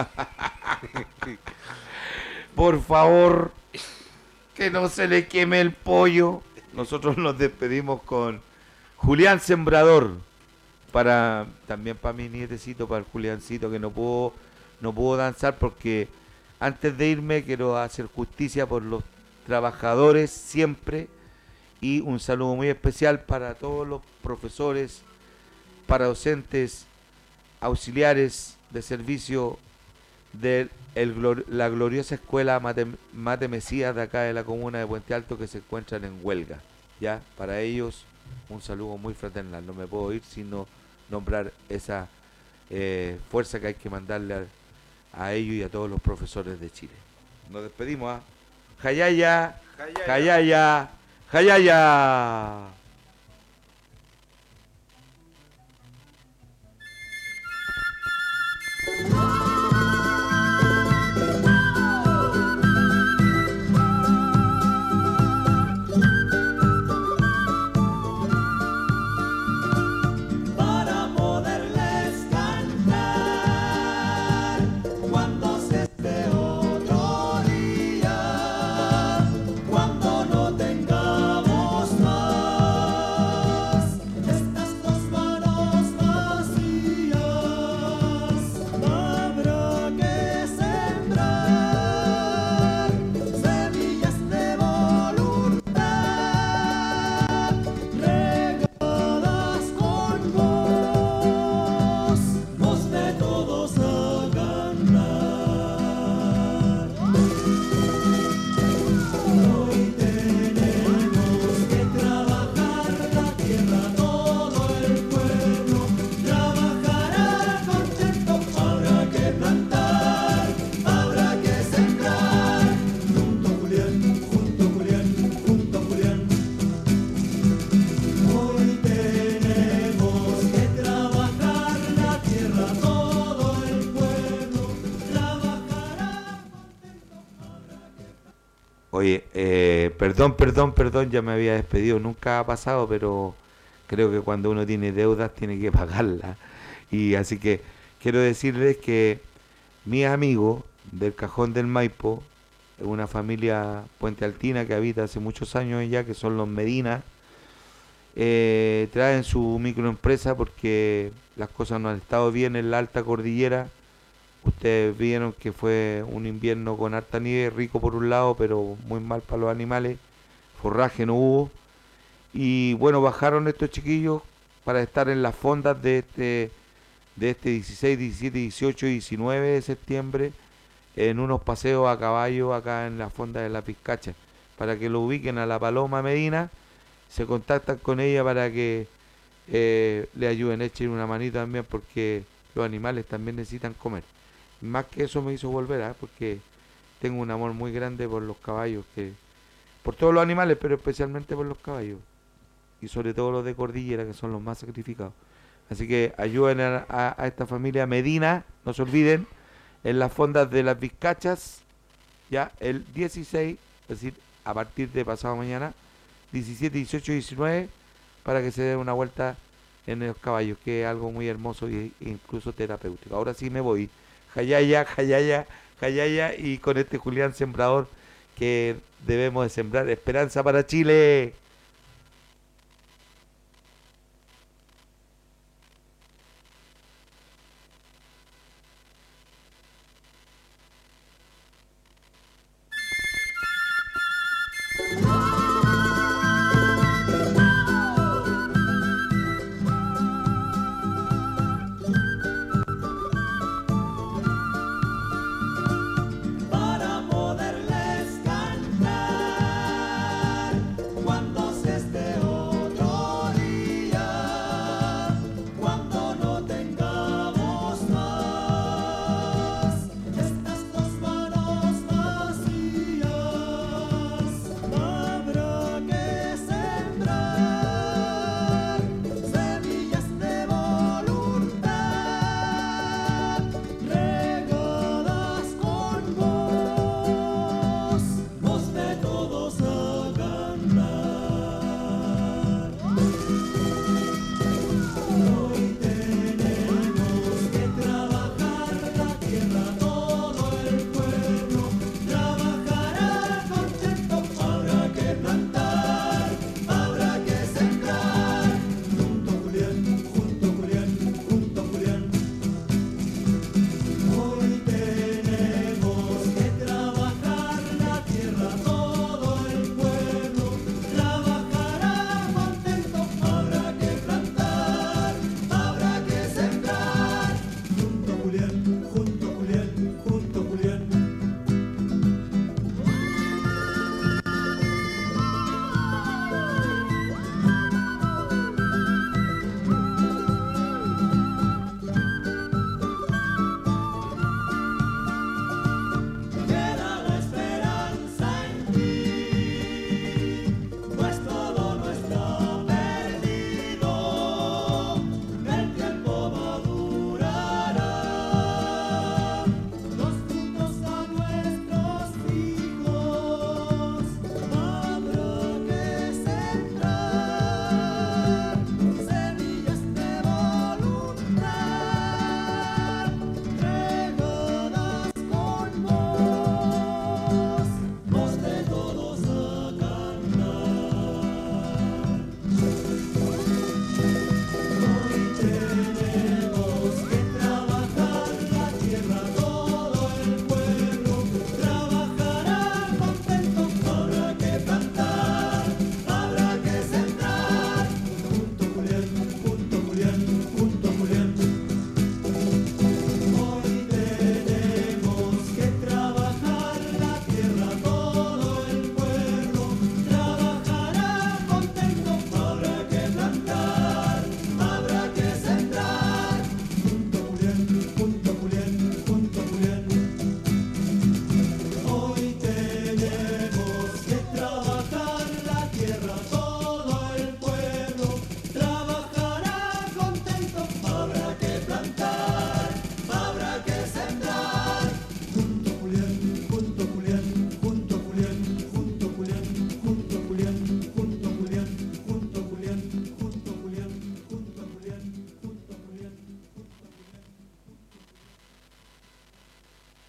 Por favor, que no se le queme el pollo. Nosotros nos despedimos con Julián Sembrador. Para, también para mi nietecito, para el Juliancito, que no pudo, no pudo danzar porque antes de irme quiero hacer justicia por los trabajadores siempre. Y un saludo muy especial para todos los profesores, para docentes, auxiliares de servicio de el, la gloriosa escuela Mate, Mate Mesías de acá de la comuna de Puente Alto, que se encuentran en huelga. Ya, para ellos un saludo muy fraternal. No me puedo ir sin no nombrar esa eh, fuerza que hay que mandarle a, a ellos y a todos los profesores de Chile. Nos despedimos a Jayaya, Jayaya, Jayaya. Oye, eh, perdón, perdón, perdón, ya me había despedido, nunca ha pasado, pero creo que cuando uno tiene deudas tiene que pagarlas. Y así que quiero decirles que mis amigos del Cajón del Maipo, una familia Puente Altina que habita hace muchos años ya, que son los Medina, eh, traen su microempresa porque las cosas no han estado bien en la alta cordillera. Ustedes vieron que fue un invierno con harta nieve, rico por un lado, pero muy mal para los animales. Forraje no hubo. Y bueno, bajaron estos chiquillos para estar en las fondas de este, de este dieciséis, diecisiete, dieciocho y diecinueve de septiembre, en unos paseos a caballo acá en la fonda de la Pizcacha. Para que lo ubiquen a la Paloma Medina, se contactan con ella para que eh, le ayuden, echen una manita también, porque los animales también necesitan comer. Más que eso me hizo volver, ¿eh? Porque tengo un amor muy grande por los caballos, que por todos los animales, pero especialmente por los caballos. Y sobre todo los de cordillera, que son los más sacrificados. Así que ayuden a, a, a esta familia Medina, no se olviden, en las fondas de las Vizcachas, ya el dieciséis, es decir, a partir de pasado mañana, diecisiete, dieciocho y diecinueve, para que se den una vuelta en los caballos, que es algo muy hermoso e incluso terapéutico. Ahora sí me voy. Jayaya, jayaya, jayaya, y con este Julián Sembrador que debemos de sembrar esperanza para Chile.